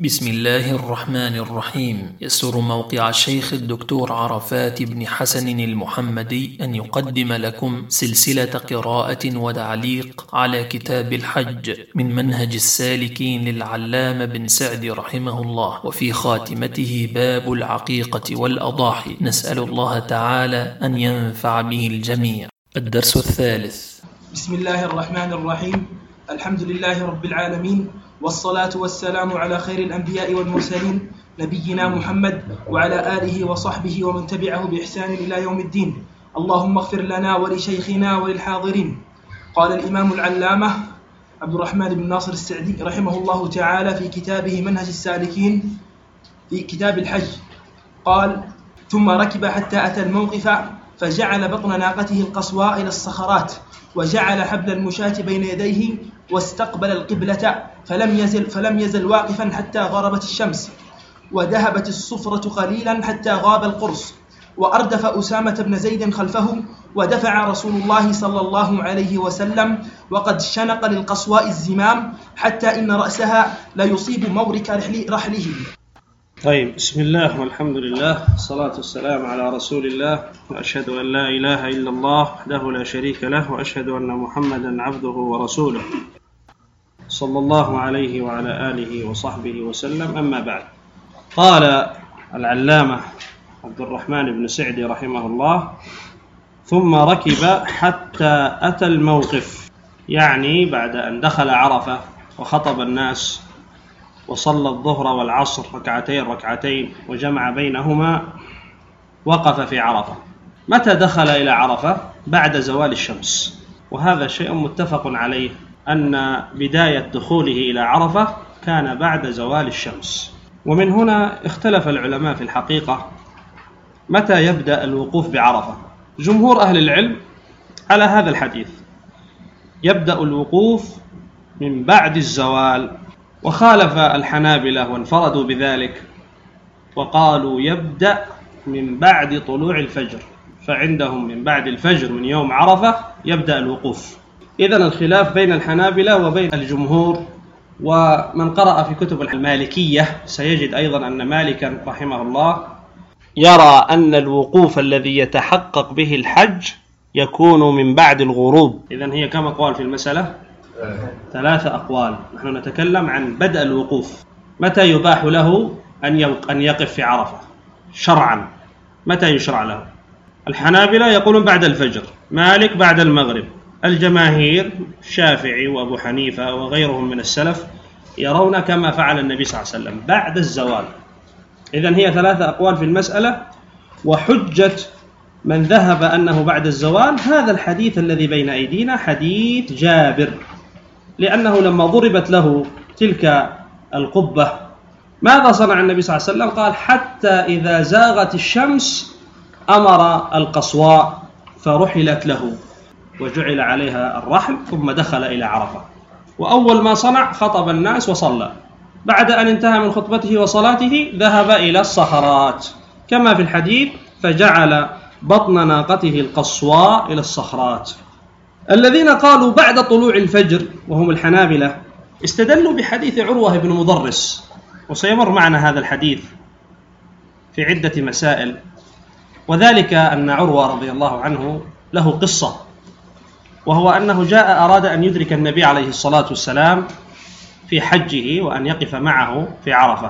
بسم الله الرحمن الرحيم. يسر موقع الشيخ الدكتور عرفات بن حسن المحمدي أن يقدم لكم سلسلة قراءة وتعليق على كتاب الحج من منهج السالكين للعلامة بن سعدي رحمه الله، وفي خاتمته باب العقيقة والأضاحي. نسأل الله تعالى أن ينفع به الجميع. الدرس الثالث. بسم الله الرحمن الرحيم. الحمد لله رب العالمين، والصلاة والسلام على خير الأنبياء والمرسلين نبينا محمد وعلى آله وصحبه ومن تبعه بإحسان إلى يوم الدين. اللهم اغفر لنا ولشيخنا وللحاضرين. قال الإمام العلامة عبد الرحمن بن ناصر السعدي رحمه الله تعالى في كتابه منهج السالكين في كتاب الحج، قال: ثم ركب حتى أتى الموقف فجعل بطن ناقته القصواء إلى الصخرات، وجعل حبل المشاة بين يديه، واستقبل القبلة، فلم يزل واقفا حتى غربت الشمس، وذهبت الصفرة قليلا حتى غاب القرص، وأردف أسامة بن زيد خلفه، ودفع رسول الله صلى الله عليه وسلم وقد شنق للقصواء الزمام حتى إن رأسها لا يصيب مورك رحله. طيب، بسم الله والحمد لله، الصلاة والسلام على رسول الله، وأشهد أن لا إله إلا الله وحده لا شريك له، وأشهد أن محمدا عبده ورسوله صلى الله عليه وعلى آله وصحبه وسلم. أما بعد، قال العلامة عبد الرحمن بن سعدي رحمه الله: ثم ركب حتى أتى الموقف، يعني بعد أن دخل عرفة وخطب الناس وصلى الظهر والعصر ركعتين وجمع بينهما، وقف في عرفة. متى دخل إلى عرفة؟ بعد زوال الشمس، وهذا شيء متفق عليه أن بداية دخوله إلى عرفة كان بعد زوال الشمس. ومن هنا اختلف العلماء في الحقيقة متى يبدأ الوقوف بعرفة. جمهور أهل العلم على هذا الحديث، يبدأ الوقوف من بعد الزوال، وخالف الحنابلة وانفردوا بذلك وقالوا يبدأ من بعد طلوع الفجر، فعندهم من بعد الفجر من يوم عرفة يبدأ الوقوف. إذن الخلاف بين الحنابلة وبين الجمهور. ومن قرأ في كتب المالكية سيجد أيضا أن مالكا رحمه الله يرى أن الوقوف الذي يتحقق به الحج يكون من بعد الغروب. إذن هي كم أقوال في المسألة؟ 3 أقوال. نحن نتكلم عن بدء الوقوف، متى يباح له أن يقف في عرفة شرعا، متى يشرع له. الحنابلة يقولون بعد الفجر، مالك بعد المغرب، الجماهير الشافعي وأبو حنيفة وغيرهم من السلف يرون كما فعل النبي صلى الله عليه وسلم بعد الزوال. إذن هي 3 أقوال في المسألة. وحجة من ذهب أنه بعد الزوال هذا الحديث الذي بين أيدينا، حديث جابر، لأنه لما ضربت له تلك القبة ماذا صنع النبي صلى الله عليه وسلم؟ قال: حتى إذا زاغت الشمس أمر القصواء فرحلت له وجعل عليها الرحل، ثم دخل إلى عرفة. وأول ما صنع خطب الناس وصلى. بعد أن انتهى من خطبته وصلاته ذهب إلى الصخرات كما في الحديث، فجعل بطن ناقته القصواء إلى الصخرات. الذين قالوا بعد طلوع الفجر وهم الحنابلة استدلوا بحديث عروة بن مضرس، وسيمر معنا هذا الحديث في عدة مسائل. وذلك أن عروة رضي الله عنه له قصة، وهو أنه جاء أراد أن يدرك النبي عليه الصلاة والسلام في حجه وأن يقف معه في عرفة،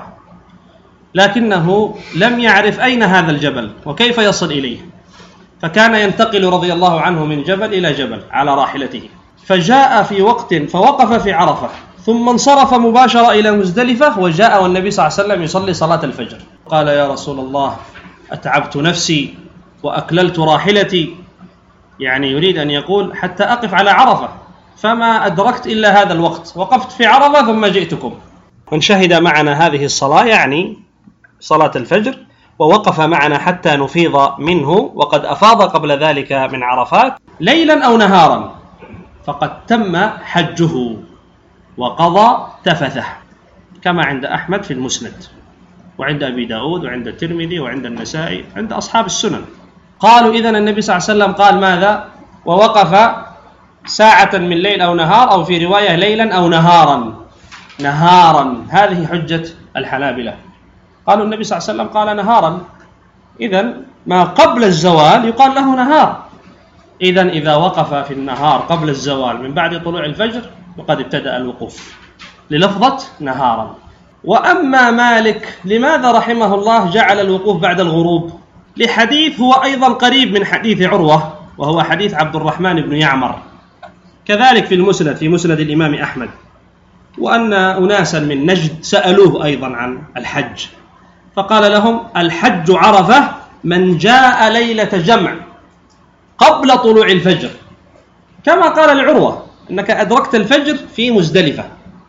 لكنه لم يعرف أين هذا الجبل وكيف يصل إليه، فكان ينتقل رضي الله عنه من جبل إلى جبل على راحلته. فجاء في وقت فوقف في عرفة، ثم انصرف مباشرة إلى مزدلفة، وجاء والنبي صلى الله عليه وسلم يصلي صلاة الفجر. قال: يا رسول الله، أتعبت نفسي وأكللت راحلتي، يعني يريد أن يقول حتى أقف على عرفة، فما أدركت إلا هذا الوقت، وقفت في عرفة ثم جئتكم. من شهد معنا هذه الصلاة يعني صلاة الفجر ووقف معنا حتى نفيض منه، وقد أفاض قبل ذلك من عرفات ليلا أو نهارا، فقد تم حجه وقضى تفثه، كما عند أحمد في المسند، وعند أبي داود، وعند الترمذي، وعند النسائي، عند أصحاب السنن. قالوا إذن النبي صلى الله عليه وسلم قال ماذا؟ ووقف ساعة من ليل أو نهار، أو في رواية ليلا أو نهارا. هذه حجة الحنابلة، قالوا النبي صلى الله عليه وسلم قال نهارا، إذن ما قبل الزوال يقال له نهار. إذن إذا وقف في النهار قبل الزوال من بعد طلوع الفجر وقد ابتدأ الوقوف للفظة نهارا. وأما مالك لماذا رحمه الله جعل الوقوف بعد الغروب؟ لحديث هو أيضا قريب من حديث عروة، وهو حديث عبد الرحمن بن يعمر، كذلك في المسند، في مسند الإمام أحمد، وأن أناسا من نجد سألوه أيضا عن الحج، فقال لهم: الحج عرفة، من جاء ليلة جمع قبل طلوع الفجر، كما قال لعروة أنك أدركت الفجر في مزدلفة.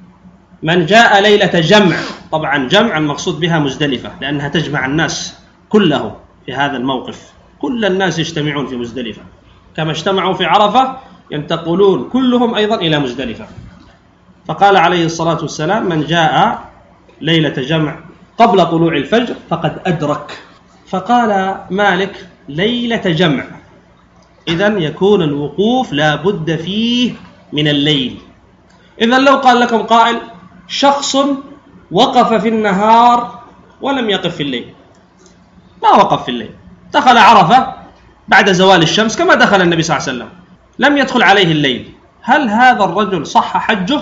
من جاء ليلة جمع، طبعا جمع المقصود بها مزدلفة، لأنها تجمع الناس كله في هذا الموقف، كل الناس يجتمعون في مزدلفة، كما اجتمعوا في عرفة ينتقلون كلهم أيضا إلى مزدلفة. فقال عليه الصلاة والسلام: من جاء ليلة جمع قبل طلوع الفجر فقد أدرك. فقال مالك: ليلة جمع، إذن يكون الوقوف لا بد فيه من الليل. إذن لو قال لكم قائل: شخص وقف في النهار ولم يقف في الليل، ما وقف في الليل، دخل عرفة بعد زوال الشمس كما دخل النبي صلى الله عليه وسلم، لم يدخل عليه الليل، هل هذا الرجل صح حجه؟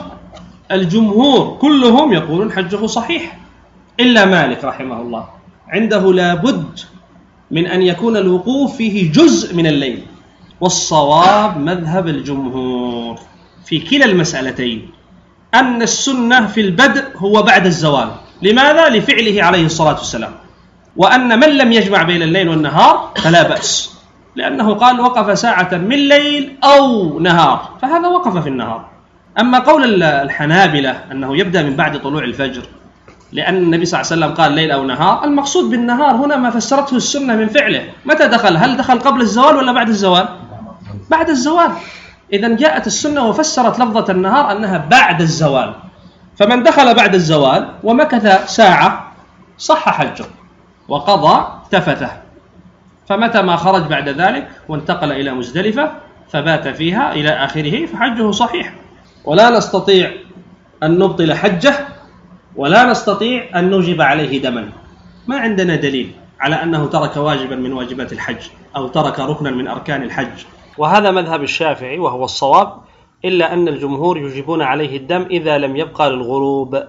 الجمهور كلهم يقولون حجه صحيح، إلا مالك رحمه الله، عنده لابد من أن يكون الوقوف فيه جزء من الليل، والصواب مذهب الجمهور في كلا المسألتين، أن السنة في البدء هو بعد الزوال. لماذا؟ لفعله عليه الصلاة والسلام. وأن من لم يجمع بين الليل والنهار فلا بأس، لأنه قال: وقف ساعة من ليل أو نهار، فهذا وقف في النهار. أما قول الحنابلة أنه يبدأ من بعد طلوع الفجر، لأن النبي صلى الله عليه وسلم قال ليل أو نهار، المقصود بالنهار هنا ما فسرته السنة من فعله. متى دخل؟ هل دخل قبل الزوال ولا بعد الزوال؟ بعد الزوال. إذن جاءت السنة وفسرت لفظة النهار أنها بعد الزوال، فمن دخل بعد الزوال ومكث ساعة صح حجه وقضى تفثه، فمتى ما خرج بعد ذلك وانتقل إلى مزدلفة فبات فيها إلى آخره فحجه صحيح. ولا نستطيع أن نبطل حجه، ولا نستطيع أن نوجب عليه دما، ما عندنا دليل على أنه ترك واجبا من واجبات الحج أو ترك ركنا من أركان الحج، وهذا مذهب الشافعي وهو الصواب، إلا أن الجمهور يجيبون عليه الدم إذا لم يبقى للغروب.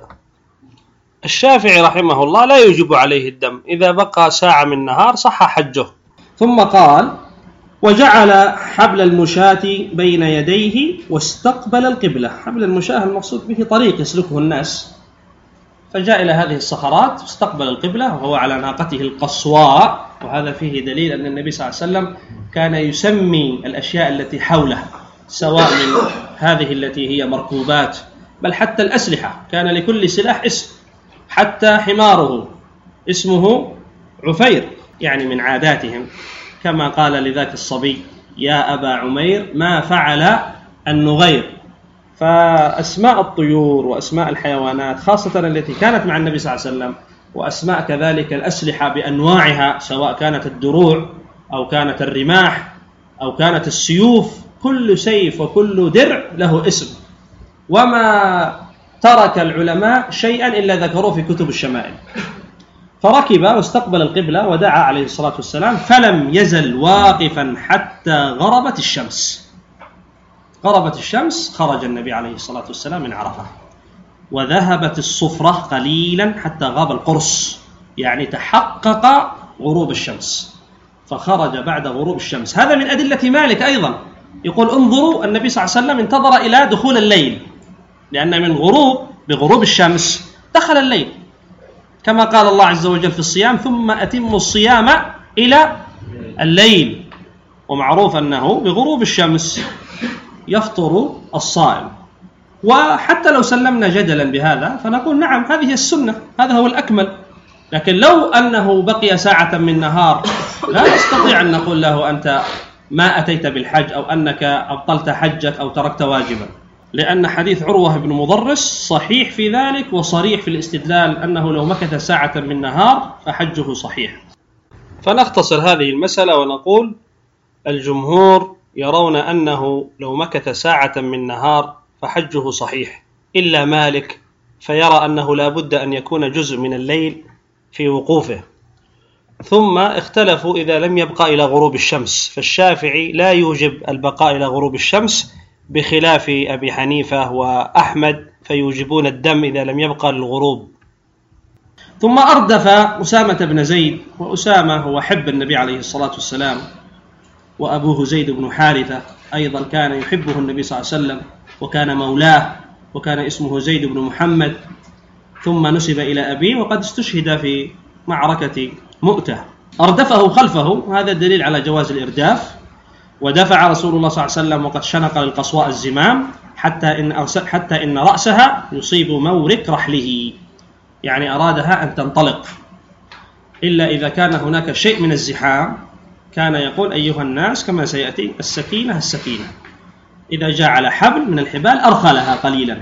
الشافعي رحمه الله لا يجب عليه الدم، إذا بقى ساعة من نهار صح حجه. ثم قال: وجعل حبل المشاة بين يديه واستقبل القبلة. حبل المشاة المقصود به طريق يسلكه الناس، فجاء إلى هذه الصخرات واستقبل القبلة وهو على ناقته القصواء، وهذا فيه دليل أن النبي صلى الله عليه وسلم كان يسمي الأشياء التي حوله، سواء من هذه التي هي مركوبات، بل حتى الأسلحة كان لكل سلاح اسم، حتى حماره اسمه عفير، يعني من عاداتهم، كما قال لذاك الصبي: يا أبا عمير ما فعل النغير. فأسماء الطيور وأسماء الحيوانات خاصة التي كانت مع النبي صلى الله عليه وسلم، وأسماء كذلك الأسلحة بأنواعها، سواء كانت الدروع أو كانت الرماح أو كانت السيوف، كل سيف وكل درع له اسم، وما ترك العلماء شيئا إلا ذكروه في كتب الشمائل. فركب واستقبل القبلة ودعا عليه الصلاة والسلام، فلم يزل واقفا حتى غربت الشمس. غربت الشمس خرج النبي عليه الصلاة والسلام من عرفة، وذهبت الصفرة قليلا حتى غاب القرص، يعني تحقق غروب الشمس، فخرج بعد غروب الشمس. هذا من أدلة مالك أيضا، يقول: انظروا النبي صلى الله عليه وسلم انتظر إلى دخول الليل، لأن من بغروب الشمس دخل الليل، كما قال الله عز وجل في الصيام: ثم أتموا الصيام إلى الليل. ومعروف أنه بغروب الشمس يفطر الصائم. وحتى لو سلمنا جدلا بهذا فنقول: نعم، هذه السنة، هذا هو الأكمل. لكن لو أنه بقي ساعة من نهار لا نستطيع أن نقول له: أنت ما أتيت بالحج، أو أنك أبطلت حجك أو تركت واجبا، لأن حديث عروة بن مضرس صحيح في ذلك وصريح في الاستدلال أنه لو مكث ساعة من نهار فحجه صحيح. فنختصر هذه المسألة ونقول: الجمهور يرون أنه لو مكث ساعة من نهار فحجه صحيح، إلا مالك فيرى أنه لا بد أن يكون جزء من الليل في وقوفه. ثم اختلفوا إذا لم يبقى إلى غروب الشمس، فالشافعي لا يوجب البقاء إلى غروب الشمس بخلاف أبي حنيفة وأحمد، فيوجبون الدم إذا لم يبقى للغروب. ثم أردف أسامة بن زيد، وأسامة هو حب النبي عليه الصلاة والسلام، وأبوه زيد بن حارثة أيضا كان يحبه النبي صلى الله عليه وسلم وكان مولاه، وكان اسمه زيد بن محمد، ثم نسب إلى أبيه وقد استشهد في معركة مؤتة. أردفه خلفه، هذا دليل على جواز الإرداف. ودفع رسول الله صلى الله عليه وسلم وقد شنق للقصواء الزمام حتى إن رأسها يصيب مورك رحله، يعني أرادها أن تنطلق، إلا إذا كان هناك شيء من الزحام كان يقول أيها الناس كما سيأتي السكينة السكينة، إذا جاء على حبل من الحبال أرخلها قليلا،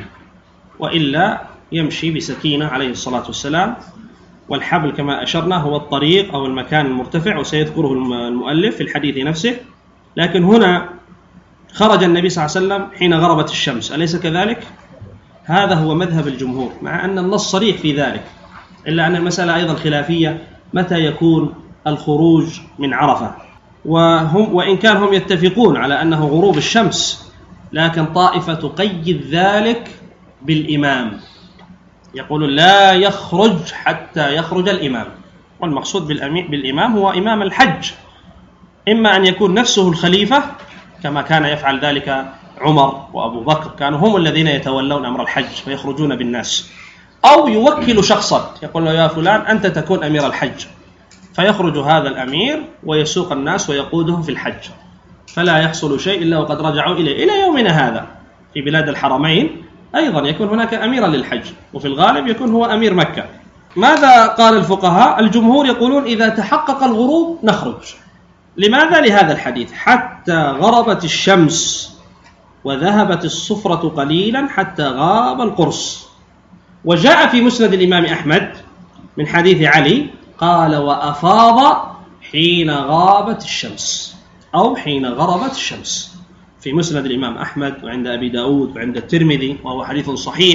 وإلا يمشي بسكينة عليه الصلاة والسلام. والحبل كما أشرنا هو الطريق أو المكان المرتفع، وسيذكره المؤلف في الحديث نفسه. لكن هنا خرج النبي صلى الله عليه وسلم حين غربت الشمس، أليس كذلك؟ هذا هو مذهب الجمهور، مع أن النص صريح في ذلك، إلا أن المسألة أيضا خلافية متى يكون الخروج من عرفة. وإن كان هم يتفقون على أنه غروب الشمس، لكن طائفة تقيد ذلك بالإمام، يقول لا يخرج حتى يخرج الإمام، والمقصود بالإمام هو إمام الحج، إما أن يكون نفسه الخليفة كما كان يفعل ذلك عمر وأبو بكر، كانوا هم الذين يتولون أمر الحج ويخرجون بالناس، أو يوكل شخصا يقول له يا فلان أنت تكون أمير الحج، فيخرج هذا الأمير ويسوق الناس ويقودهم في الحج، فلا يحصل شيء إلا وقد رجعوا إلى يومنا هذا. في بلاد الحرمين أيضا يكون هناك أميرا للحج، وفي الغالب يكون هو أمير مكة. ماذا قال الفقهاء؟ الجمهور يقولون إذا تحقق الغروب نخرج. لماذا؟ لهذا الحديث حتى غربت الشمس وذهبت الصفرة قليلا حتى غاب القرص. وجاء في مسند الإمام أحمد من حديث علي قال وأفاض حين غابت الشمس أو حين غربت الشمس، في مسند الإمام أحمد وعند أبي داود وعند الترمذي، وهو حديث صحيح.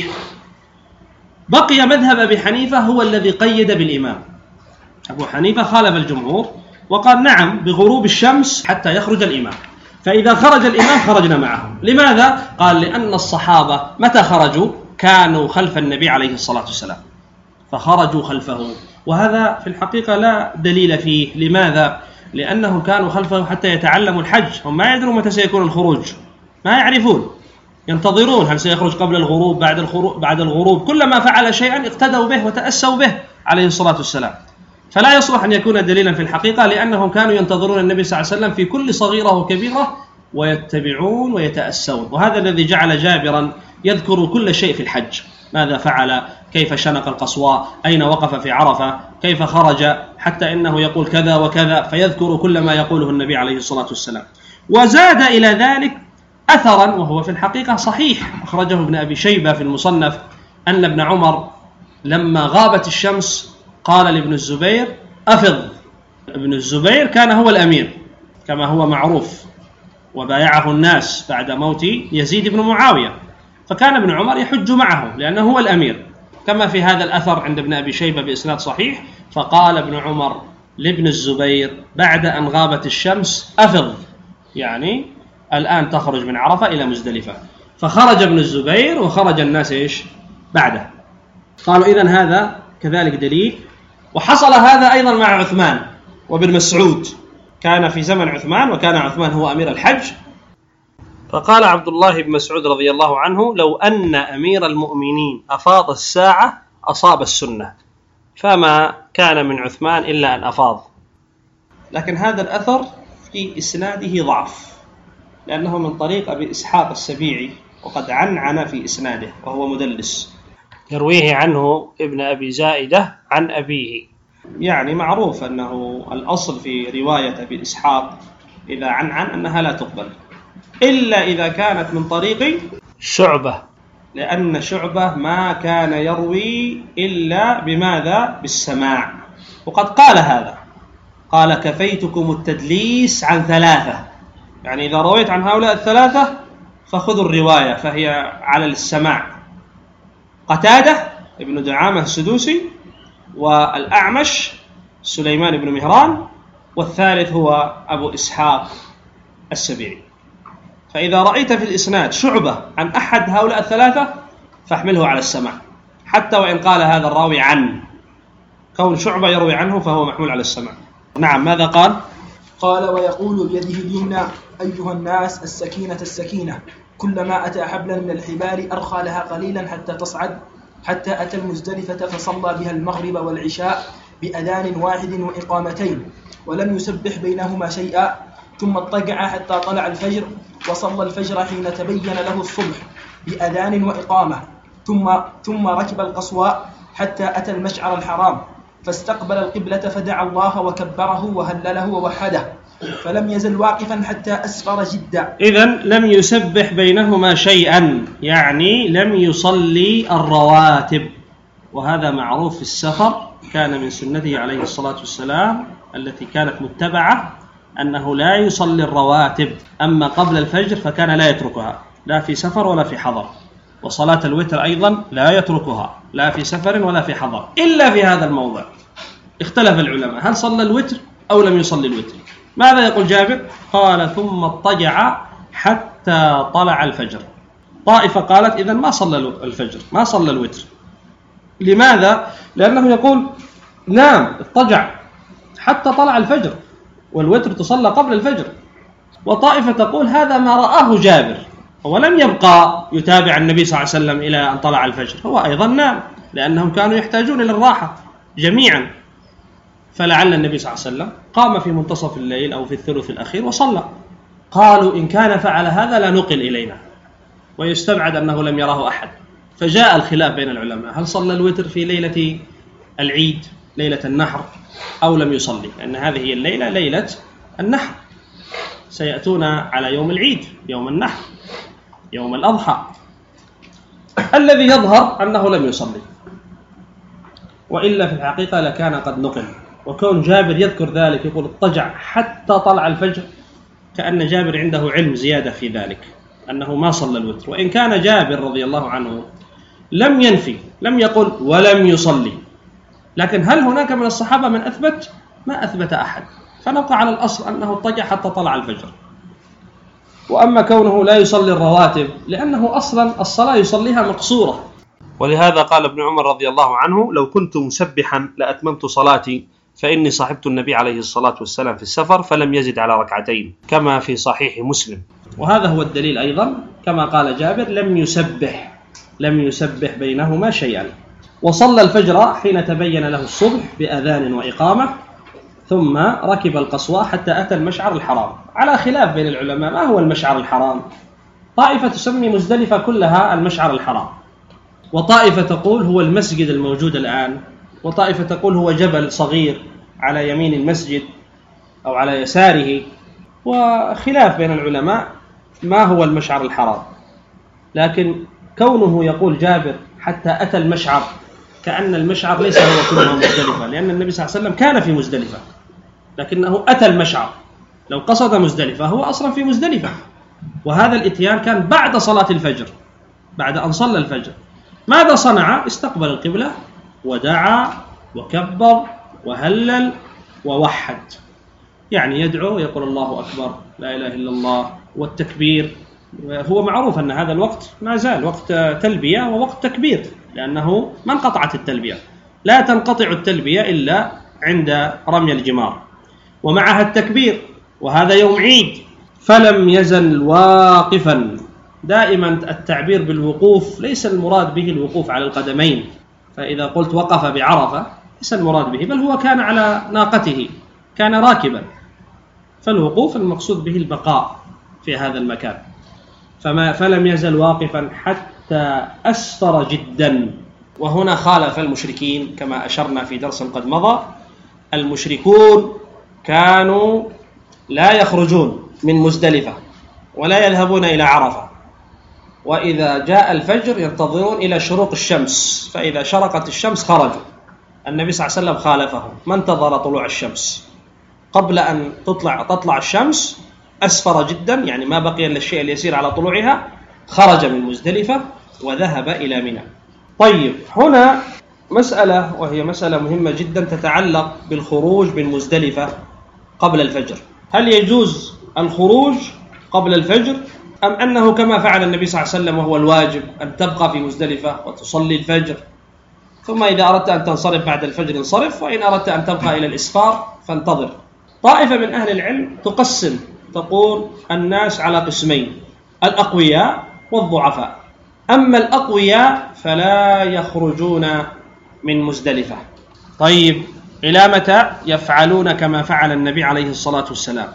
بقي مذهب أبي حنيفة هو الذي قيد بالإمام. أبو حنيفة خالف الجمهور وقال نعم بغروب الشمس حتى يخرج الإمام، فإذا خرج الإمام خرجنا معه. لماذا؟ قال لأن الصحابة متى خرجوا؟ كانوا خلف النبي عليه الصلاة والسلام، فخرجوا خلفه، وهذا في الحقيقة لا دليل فيه. لماذا؟ لأنهم كانوا خلفه حتى يتعلموا الحج، هم ما يدرون متى سيكون الخروج، ما يعرفون، ينتظرون هل سيخرج قبل الغروب بعد الغروب، كلما فعل شيئا اقتدوا به وتأسوا به عليه الصلاة والسلام. فلا يصلح أن يكون دليلا في الحقيقة، لأنهم كانوا ينتظرون النبي صلى الله عليه وسلم في كل صغيرة وكبيرة ويتبعون ويتأسون. وهذا الذي جعل جابرا يذكر كل شيء في الحج، ماذا فعل، كيف شنق القصواء، أين وقف في عرفة، كيف خرج، حتى إنه يقول كذا وكذا، فيذكر كل ما يقوله النبي عليه الصلاة والسلام. وزاد إلى ذلك أثرا وهو في الحقيقة صحيح، أخرجه ابن أبي شيبة في المصنف، أن ابن عمر لما غابت الشمس قال لابن الزبير أفض. ابن الزبير كان هو الأمير كما هو معروف، وبايعه الناس بعد موت يزيد بن معاوية، فكان ابن عمر يحج معه لأنه هو الأمير، كما في هذا الأثر عند ابن أبي شيبة بإسناد صحيح. فقال ابن عمر لابن الزبير بعد أن غابت الشمس أفض، يعني الآن تخرج من عرفة إلى مزدلفة. فخرج ابن الزبير وخرج الناس بعده. قالوا إذن هذا كذلك دليل. وحصل هذا أيضا مع عثمان وابن مسعود، كان في زمن عثمان وكان عثمان هو أمير الحج. فقال عبد الله بن مسعود رضي الله عنه لو أن أمير المؤمنين أفاض الساعة أصاب السنة، فما كان من عثمان إلا أن أفاض. لكن هذا الأثر في إسناده ضعف، لأنه من طريق أبي إسحاق السبيعي، وقد عنعن في إسناده وهو مدلس، يرويه عنه ابن أبي زائدة عن أبيه. يعني معروف أنه الأصل في رواية أبي إسحاق إذا عنعن أنها لا تقبل، إلا إذا كانت من طريق شعبة، لأن شعبة ما كان يروي إلا بماذا؟ بالسماع. وقد قال هذا، قال كفيتكم التدليس عن ثلاثة، يعني إذا رويت عن هؤلاء الثلاثة فخذوا الرواية فهي على السماع. قتادة ابن دعامة السدوسي، والأعمش سليمان بن مهران، والثالث هو أبو إسحاق السبيعي. فإذا رأيت في الإسناد شعبة عن أحد هؤلاء الثلاثة فاحمله على السماع، حتى وإن قال هذا الراوي عن، كون شعبة يروي عنه فهو محمول على السماع. نعم، ماذا قال؟ قال: ويقول بيده اليمنى: أيها الناس، السكينة السكينة. كلما أتى حبلا من الحبال أرخى لها قليلا حتى تصعد، حتى أتى المزدلفة فصلى بها المغرب والعشاء بأذان واحد وإقامتين، ولم يسبح بينهما شيئا، ثم اضطجع حتى طلع الفجر، وصلى الفجر حين تبين له الصبح بأذان وإقامة، ثم ركب القصواء حتى أتى المشعر الحرام، فاستقبل القبلة فدعا الله وكبره وهلله ووحده، فلم يزل واقفا حتى أسفر جدا. إذن لم يسبح بينهما شيئا، يعني لم يصلي الرواتب، وهذا معروف في السفر، كان من سنته عليه الصلاة والسلام التي كانت متبعة أنه لا يصلي الرواتب، أما قبل الفجر فكان لا يتركها، لا في سفر ولا في حضر، وصلاة الوتر أيضا لا يتركها، لا في سفر ولا في حضر، إلا في هذا الموضع اختلف العلماء هل صلى الوتر أو لم يصلي الوتر. ماذا يقول جابر؟ قال: ثم اضطجع حتى طلع الفجر. طائفة قالت إذن ما صلى الفجر، ما صلى الوتر. لماذا؟ لأنه يقول نام اضطجع حتى طلع الفجر، والوتر تصلى قبل الفجر. وطائفة تقول هذا ما رآه جابر، ولم يبقى يتابع النبي صلى الله عليه وسلم إلى أن طلع الفجر، هو أيضا نام، لأنهم كانوا يحتاجون إلى الراحة جميعا. فلعل النبي صلى الله عليه وسلم قام في منتصف الليل أو في الثلث الأخير وصلى. قالوا إن كان فعل هذا لا نقل إلينا، ويستبعد أنه لم يراه أحد. فجاء الخلاف بين العلماء هل صلى الوتر في ليلة العيد، ليلة النحر، أو لم يصلي، لأن هذه هي الليلة ليلة النحر، سيأتون على يوم العيد، يوم النحر، يوم الأضحى. الذي يظهر أنه لم يصلي، وإلا في الحقيقة لكان قد نقل. وكون جابر يذكر ذلك يقول اضطجع حتى طلع الفجر، كأن جابر عنده علم زيادة في ذلك أنه ما صلى الوتر. وإن كان جابر رضي الله عنه لم ينفي، لم يقل ولم يصلي، لكن هل هناك من الصحابة من أثبت؟ ما أثبت أحد، فنبقى على الأصل أنه اضطجع حتى طلع الفجر. وأما كونه لا يصلي الرواتب لأنه أصلا الصلاة يصليها مقصورة، ولهذا قال ابن عمر رضي الله عنه لو كنت مسبحا لأتممت صلاتي، فإني صاحبت النبي عليه الصلاة والسلام في السفر فلم يزد على ركعتين، كما في صحيح مسلم. وهذا هو الدليل أيضا كما قال جابر لم يسبح بينهما شيئا. وصلى الفجر حين تبين له الصبح بأذان وإقامة، ثم ركب القصواء حتى أتى المشعر الحرام. على خلاف بين العلماء ما هو المشعر الحرام؟ طائفة تسمي مزدلفة كلها المشعر الحرام، وطائفة تقول هو المسجد الموجود الآن، وطائفة تقول هو جبل صغير على يمين المسجد أو على يساره، وخلاف بين العلماء ما هو المشعر الحرام. لكن كونه يقول جابر حتى أتى المشعر، كأن المشعر ليس هو كله مزدلفة، لأن النبي صلى الله عليه وسلم كان في مزدلفة لكنه أتى المشعر. لو قصد مزدلفة هو أصلا في مزدلفة، وهذا الإتيان كان بعد صلاة الفجر، بعد أن صلى الفجر. ماذا صنع؟ استقبل القبلة ودعا وكبر وهلل ووحد، يعني يدعو يقول الله أكبر لا إله إلا الله، والتكبير. هو معروف أن هذا الوقت ما زال وقت تلبية ووقت تكبير، لأنه ما انقطعت التلبية، لا تنقطع التلبية إلا عند رمي الجمار، ومعها التكبير، وهذا يوم عيد. فلم يزل واقفا. دائما التعبير بالوقوف ليس المراد به الوقوف على القدمين، فإذا قلت وقف بعرفة ليس المراد به، بل هو كان على ناقته، كان راكبا، فالوقوف المقصود به البقاء في هذا المكان. فلم يزل واقفا حتى أسفر جدا. وهنا خالف المشركين كما أشرنا في درس قد مضى. المشركون كانوا لا يخرجون من مزدلفة ولا يذهبون إلى عرفة، وإذا جاء الفجر ينتظرون إلى شروق الشمس، فإذا شرقت الشمس خرجوا. النبي صلى الله عليه وسلم خالفهم، ما انتظر طلوع الشمس، قبل أن تطلع الشمس أسفر جدا، يعني ما بقي إلا الشيء اليسير على طلوعها، خرج من مزدلفة وذهب إلى منى. طيب، هنا مسألة وهي مسألة مهمة جدا تتعلق بالخروج من مزدلفة قبل الفجر. هل يجوز الخروج قبل الفجر أم أنه كما فعل النبي صلى الله عليه وسلم وهو الواجب أن تبقى في مزدلفة وتصلي الفجر، ثم إذا أردت أن تنصرف بعد الفجر انصرف، وإن أردت أن تبقى إلى الإسفار فانتظر. طائفة من أهل العلم تقسم، تقول الناس على قسمين: الأقوياء والضعفاء. أما الأقوياء فلا يخرجون من مزدلفة. طيب، إلى متى يفعلون كما فعل النبي عليه الصلاة والسلام؟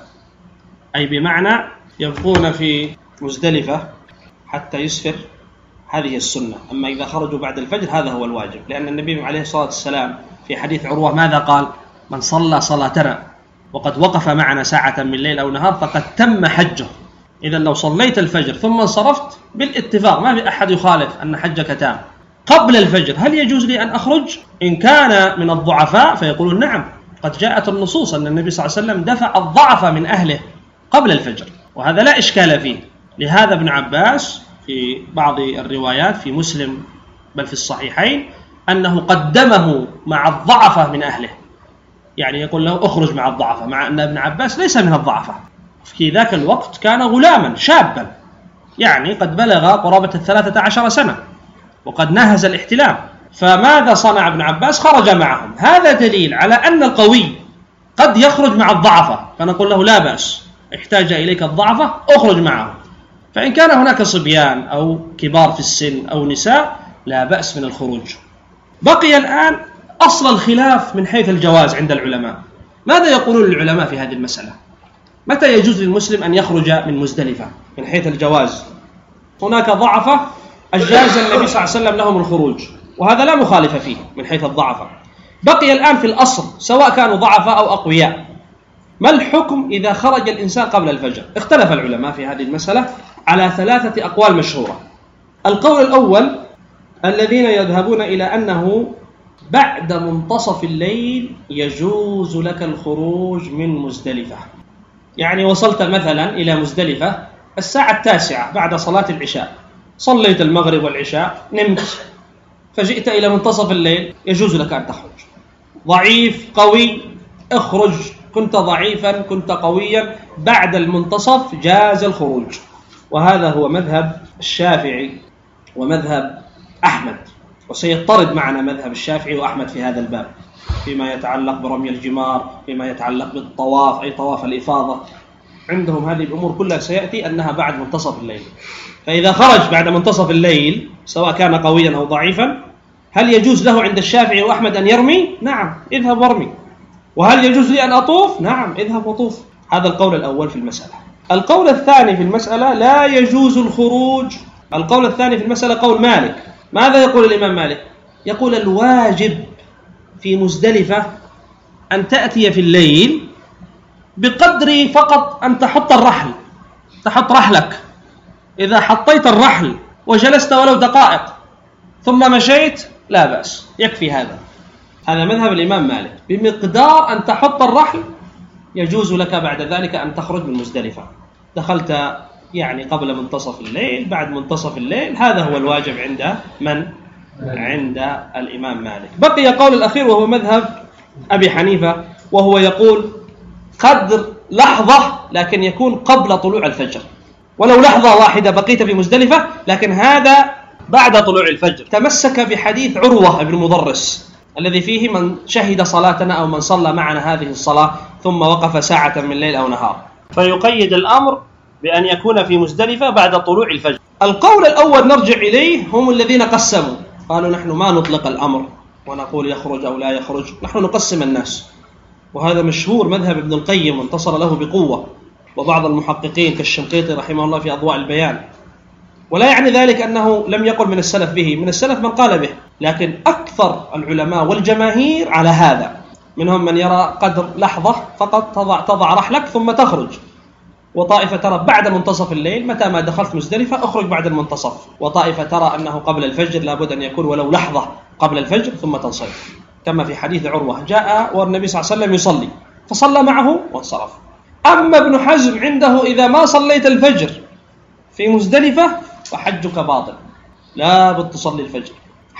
أي بمعنى يبقون في مزدلفة حتى يسفر، هذه السنة. أما إذا خرجوا بعد الفجر هذا هو الواجب، لأن النبي عليه الصلاة والسلام في حديث عروة ماذا قال؟ من صلى صلاتنا وقد وقف معنا ساعة من ليل أو نهار فقد تم حجه. إذا لو صليت الفجر ثم انصرفت بالاتفاق، ما في أحد يخالف أن حجك تام. قبل الفجر هل يجوز لي أن أخرج؟ إن كان من الضعفاء فيقولون نعم، قد جاءت النصوص أن النبي صلى الله عليه وسلم دفع الضعف من أهله قبل الفجر، وهذا لا إشكال فيه. لهذا ابن عباس في بعض الروايات في مسلم بل في الصحيحين أنه قدمه مع الضعفة من أهله، يعني يقول له أخرج مع الضعفة، مع أن ابن عباس ليس من الضعفة. في ذاك الوقت كان غلاما شابا، يعني قد بلغ قرابة 13 سنة وقد نهز الاحتلام. فماذا صنع ابن عباس؟ خرج معهم. هذا دليل على أن القوي قد يخرج مع الضعفة، فنقول له لا بأس، احتاج إليك الضعفة أخرج معه. فإن كان هناك صبيان أو كبار في السن أو نساء لا بأس من الخروج. بقي الآن أصل الخلاف من حيث الجواز عند العلماء. ماذا يقولون العلماء في هذه المسألة؟ متى يجوز للمسلم أن يخرج من مزدلفة من حيث الجواز؟ هناك ضعفة أجاز النبي صلى الله عليه وسلم لهم الخروج، وهذا لا مخالف فيه من حيث الضعفة. بقي الآن في الأصل سواء كانوا ضعفة أو أقوياء، ما الحكم إذا خرج الإنسان قبل الفجر؟ اختلف العلماء في هذه المسألة على 3 أقوال مشهورة. القول الأول الذين يذهبون إلى أنه بعد منتصف الليل يجوز لك الخروج من مزدلفة. يعني وصلت مثلا إلى مزدلفة الساعة 9 بعد صلاة العشاء، صليت المغرب والعشاء، نمت، فجئت إلى منتصف الليل، يجوز لك أن تخرج. ضعيف قوي اخرج، كنت ضعيفا كنت قويا، بعد المنتصف جاز الخروج. وهذا هو مذهب الشافعي ومذهب أحمد، وسيضطرد معنا مذهب الشافعي وأحمد في هذا الباب فيما يتعلق برمي الجمار، فيما يتعلق بالطواف أي طواف الإفاضة. عندهم هذه الأمور كلها سيأتي أنها بعد منتصف الليل. فإذا خرج بعد منتصف الليل سواء كان قويا أو ضعيفا، هل يجوز له عند الشافعي وأحمد أن يرمي؟ نعم، اذهب وارمي. وهل يجوز لي أن أطوف؟ نعم، اذهب وطوف. هذا القول الأول في المسألة. القول الثاني في المسألة لا يجوز الخروج. القول الثاني في المسألة قول مالك. ماذا يقول الإمام مالك؟ يقول الواجب في مزدلفة أن تأتي في الليل بقدر فقط أن تحط الرحل، تحط رحلك. إذا حطيت الرحل وجلست ولو دقائق ثم مشيت لا بأس، يكفي هذا. هذا مذهب الإمام مالك، بمقدار أن تحط الرحل يجوز لك بعد ذلك أن تخرج من مزدلفة. دخلت يعني قبل منتصف الليل، بعد منتصف الليل، هذا هو الواجب عند من؟ عند الإمام مالك. بقي قول الأخير وهو مذهب أبي حنيفة، وهو يقول قدر لحظة لكن يكون قبل طلوع الفجر، ولو لحظة واحدة بقيت في مزدلفة، لكن هذا بعد طلوع الفجر. تمسك بحديث عروة بن مضرس الذي فيه من شهد صلاتنا أو من صلى معنا هذه الصلاة ثم وقف ساعة من ليل أو نهار، فيقيد الأمر بأن يكون في مزدلفة بعد طلوع الفجر. القول الأول نرجع إليه، هم الذين قسموا، قالوا نحن ما نطلق الأمر ونقول يخرج أو لا يخرج، نحن نقسم الناس. وهذا مشهور مذهب ابن القيم وانتصر له بقوة، وبعض المحققين كالشنقيطي رحمه الله في أضواء البيان. ولا يعني ذلك أنه لم يقل من السلف به، من السلف من قال به، لكن أكثر العلماء والجماهير على هذا. منهم من يرى قدر لحظة فقط تضع رحلك ثم تخرج، وطائفة ترى بعد منتصف الليل، متى ما دخلت مزدلفة أخرج بعد المنتصف، وطائفة ترى أنه قبل الفجر لابد أن يكون ولو لحظة قبل الفجر ثم تنصرف، كما في حديث عروة جاء والنبي صلى الله عليه وسلم يصلي فصلى معه وانصرف. أما ابن حزم عنده إذا ما صليت الفجر في مزدلفة فحجك باطل، لا بد تصلي الفجر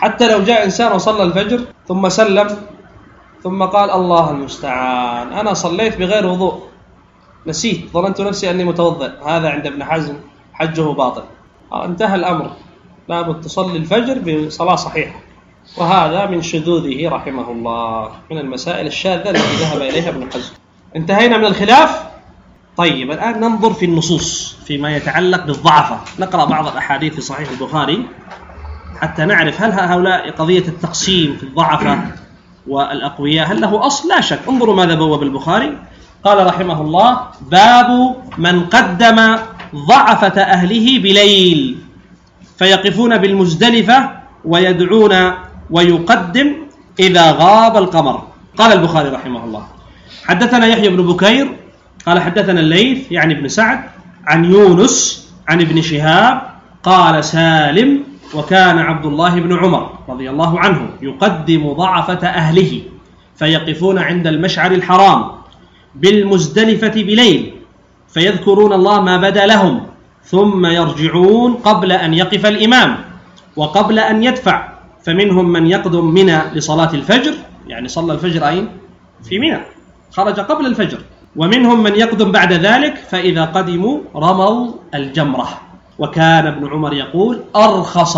حتى لو جاء إنسان وصلى الفجر ثم سلم ثم قال الله المستعان أنا صليت بغير وضوء، نسيت، ظننت نفسي أني متوضئ، هذا عند ابن حزم حجه باطل. انتهى الأمر، لابد تصلي الفجر بصلاة صحيحة، وهذا من شذوذه رحمه الله، من المسائل الشاذة التي ذهب إليها ابن حزم. انتهينا من الخلاف. طيب الآن ننظر في النصوص فيما يتعلق بالضعفة. نقرأ بعض الأحاديث في صحيح البخاري حتى نعرف هل هؤلاء قضية التقسيم في الضعفة والأقوياء هل له أصل؟ لا شك. انظروا ماذا بوب البخاري. قال رحمه الله: باب من قدم ضعفة أهله بليل فيقفون بالمزدلفة ويدعون ويقدم إذا غاب القمر. قال البخاري رحمه الله: حدثنا يحيى بن بكير قال حدثنا الليث يعني ابن سعد عن يونس عن ابن شهاب قال سالم: وكان عبد الله بن عمر رضي الله عنه يقدم ضعفة أهله فيقفون عند المشعر الحرام بالمزدلفة بليل فيذكرون الله ما بدا لهم ثم يرجعون قبل أن يقف الإمام وقبل أن يدفع، فمنهم من يقدم منى لصلاة الفجر، يعني صلى الفجر أين؟ في منى، خرج قبل الفجر، ومنهم من يقدم بعد ذلك، فإذا قدموا رموا الجمرة. وكان ابن عمر يقول: أرخص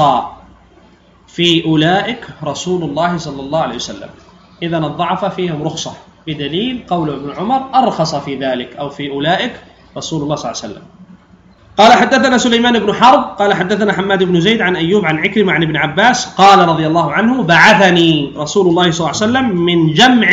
في أولئك رسول الله صلى الله عليه وسلم. إذن الضعف فيهم رخصة بدليل قول ابن عمر: أرخص في ذلك أو في أولئك رسول الله صلى الله عليه وسلم. قال حدثنا سليمان بن حرب قال حدثنا حماد بن زيد عن أيوب عن عكرمة عن ابن عباس قال رضي الله عنه: بعثني رسول الله صلى الله عليه وسلم من جمع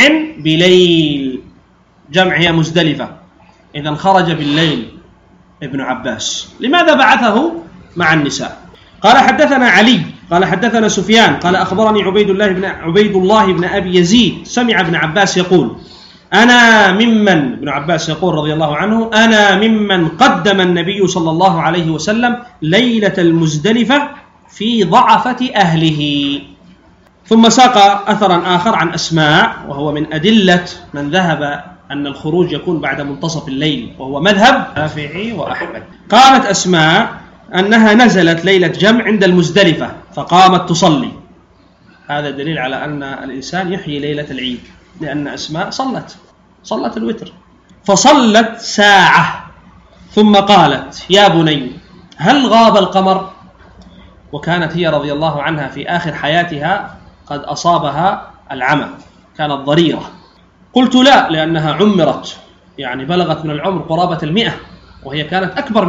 بليل. جمع هي مزدلفة، إذن خرج بالليل ابن عباس. لماذا بعثه مع النساء؟ قال حدثنا علي قال حدثنا سفيان قال أخبرني عبيد الله بن أبي يزيد سمع ابن عباس يقول: أنا ممن، ابن عباس يقول رضي الله عنه: أنا ممن قدم النبي صلى الله عليه وسلم ليلة المزدلفة في ضعفة أهله. ثم ساق أثرا آخر عن أسماء، وهو من أدلة من ذهب أن الخروج يكون بعد منتصف الليل، وهو مذهب الشافعي وأحمد. قالت أسماء أنها نزلت ليلة جمع عند المزدلفة فقامت تصلي. هذا دليل على أن الإنسان يحيي ليلة العيد، لأن أسماء صلت الوتر، فصلت ساعة ثم قالت: يا بني هل غاب القمر؟ وكانت هي رضي الله عنها في آخر حياتها قد أصابها العمى، كانت ضريرة. قلت: لا، لأنها عمرت، يعني بلغت من العمر قرابة 100، وهي كانت أكبر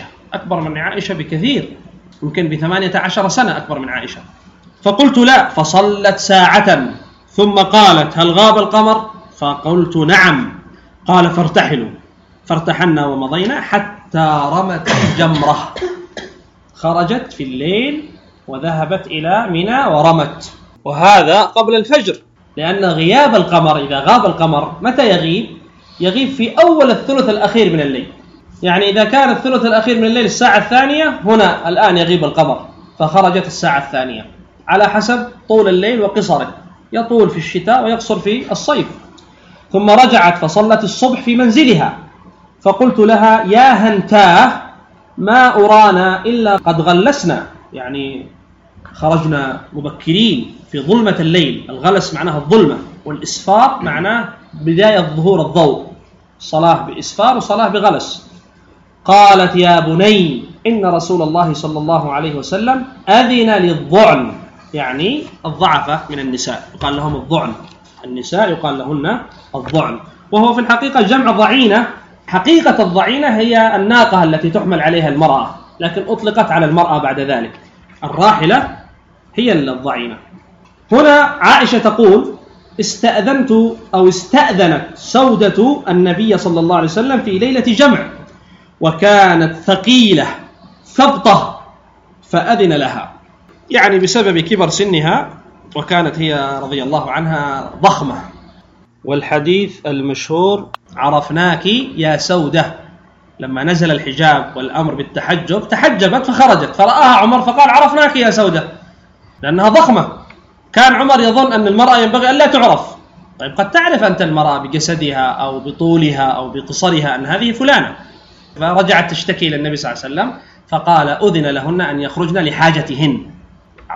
من عائشة بكثير، يمكن ب18 سنة أكبر من عائشة. فقلت: لا، فصلت ساعة ثم قالت: هل غاب القمر؟ فقلت: نعم. قال: فارتحلوا. فارتحلنا ومضينا حتى رمت الجمرة، خرجت في الليل وذهبت إلى منى ورمت، وهذا قبل الفجر، لأن غياب القمر، إذا غاب القمر متى يغيب في أول الثلث الأخير من الليل. يعني إذا كان الثلث الأخير من الليل الساعة الثانية، هنا الآن يغيب القمر، فخرجت الساعة الثانية على حسب طول الليل وقصره، يطول في الشتاء ويقصر في الصيف. ثم رجعت فصلت الصبح في منزلها، فقلت لها: يا هنتاه ما أرانا إلا قد غلسنا، يعني خرجنا مبكرين في ظلمة الليل. الغلس معناها الظلمة، والإسفار معناه بداية ظهور الضوء، صلاة بإسفار وصلاة بغلس. قالت: يا بني إن رسول الله صلى الله عليه وسلم أذن للضعن، يعني الضعفة من النساء يقال لهم الضعن، النساء يقال لهن الضعن، وهو في الحقيقة جمع ضعينة. حقيقة الضعينة هي الناقة التي تحمل عليها المرأة، لكن أطلقت على المرأة بعد ذلك. الراحلة هي الضعينة. هنا عائشة تقول: استأذنت سودة النبي صلى الله عليه وسلم في ليلة جمع، وكانت ثقيلة ثبطة فأذن لها، يعني بسبب كبر سنها، وكانت هي رضي الله عنها ضخمة. والحديث المشهور: عرفناك يا سودة، لما نزل الحجاب والأمر بالتحجب تحجبت فخرجت، فرآها عمر فقال: عرفناك يا سودة، لأنها ضخمة. كان عمر يظن أن المرأة ينبغي أن لا تعرف. طيب قد تعرف أنت المرأة بجسدها أو بطولها أو بقصرها أن هذه فلانة. فرجعت تشتكي إلى النبي صلى الله عليه وسلم، فقال: أذن لهن أن يخرجن لحاجتهن.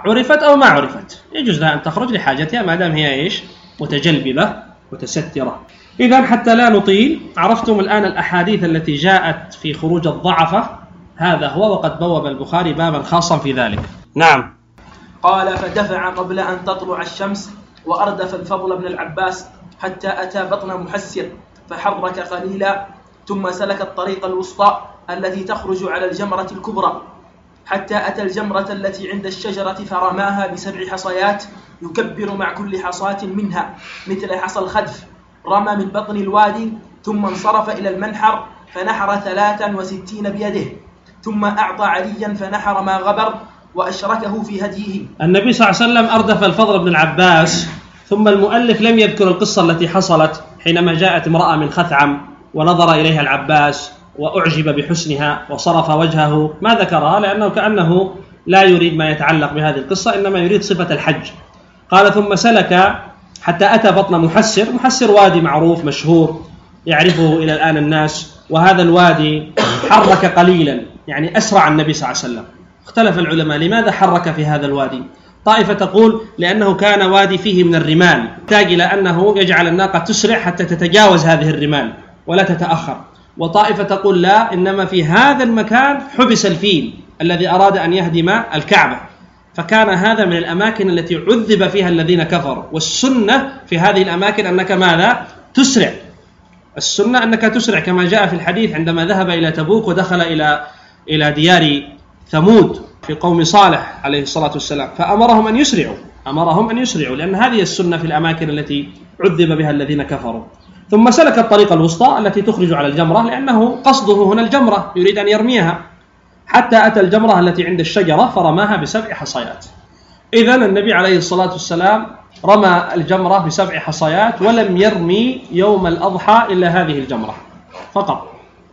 عرفت أو ما عرفت، يجوز لها أن تخرج لحاجتها ما دام هي إيش؟ متجلببة متسترة. إذن حتى لا نطيل، عرفتم الآن الأحاديث التي جاءت في خروج الضعفة، هذا هو، وقد بوب البخاري بابا خاصا في ذلك. نعم. قال: فدفع قبل أن تطلع الشمس، وأردف الفضل بن العباس حتى أتى بطن محسر فحرك قليلا، ثم سلك الطريق الوسطى التي تخرج على الجمرة الكبرى حتى أتى الجمرة التي عند الشجرة فرماها ب7 حصيات يكبر مع كل حصاة منها مثل حصى الخدف. رمى من بطن الوادي ثم انصرف إلى المنحر فنحر 63 بيده، ثم أعطى عليا فنحر ما غبر وأشركه في هديه. النبي صلى الله عليه وسلم أردف الفضل بن العباس، ثم المؤلف لم يذكر القصة التي حصلت حينما جاءت امرأة من خثعم ونظر إليها العباس وأعجب بحسنها وصرف وجهه، ما ذكرها لأنه كأنه لا يريد ما يتعلق بهذه القصة، إنما يريد صفة الحج. قال: ثم سلك حتى أتى بطن محسر. محسر وادي معروف مشهور يعرفه إلى الآن الناس، وهذا الوادي حرك قليلا، يعني أسرع النبي صلى الله عليه وسلم. اختلف العلماء لماذا حرك في هذا الوادي. طائفة تقول لأنه كان وادي فيه من الرمال، يحتاج إلى أنه يجعل الناقة تسرع حتى تتجاوز هذه الرمال ولا تتأخر. وطائفة تقول لا، إنما في هذا المكان حبس الفيل الذي أراد أن يهدم الكعبة، فكان هذا من الأماكن التي عذب فيها الذين كفروا. والسنة في هذه الأماكن أنك ماذا؟ تسرع. السنة أنك تسرع، كما جاء في الحديث عندما ذهب إلى تبوك ودخل إلى ديار ثمود في قوم صالح عليه الصلاة والسلام، فأمرهم أن يسرعوا لأن هذه السنة في الأماكن التي عذب بها الذين كفروا. ثم سلك الطريق الوسطى التي تخرج على الجمرة، لأنه قصده هنا الجمرة، يريد أن يرميها، حتى أتى الجمرة التي عند الشجرة فرماها ب7 حصيات. إذن النبي عليه الصلاة والسلام رمى الجمرة ب7 حصيات، ولم يرمي يوم الأضحى إلا هذه الجمرة فقط.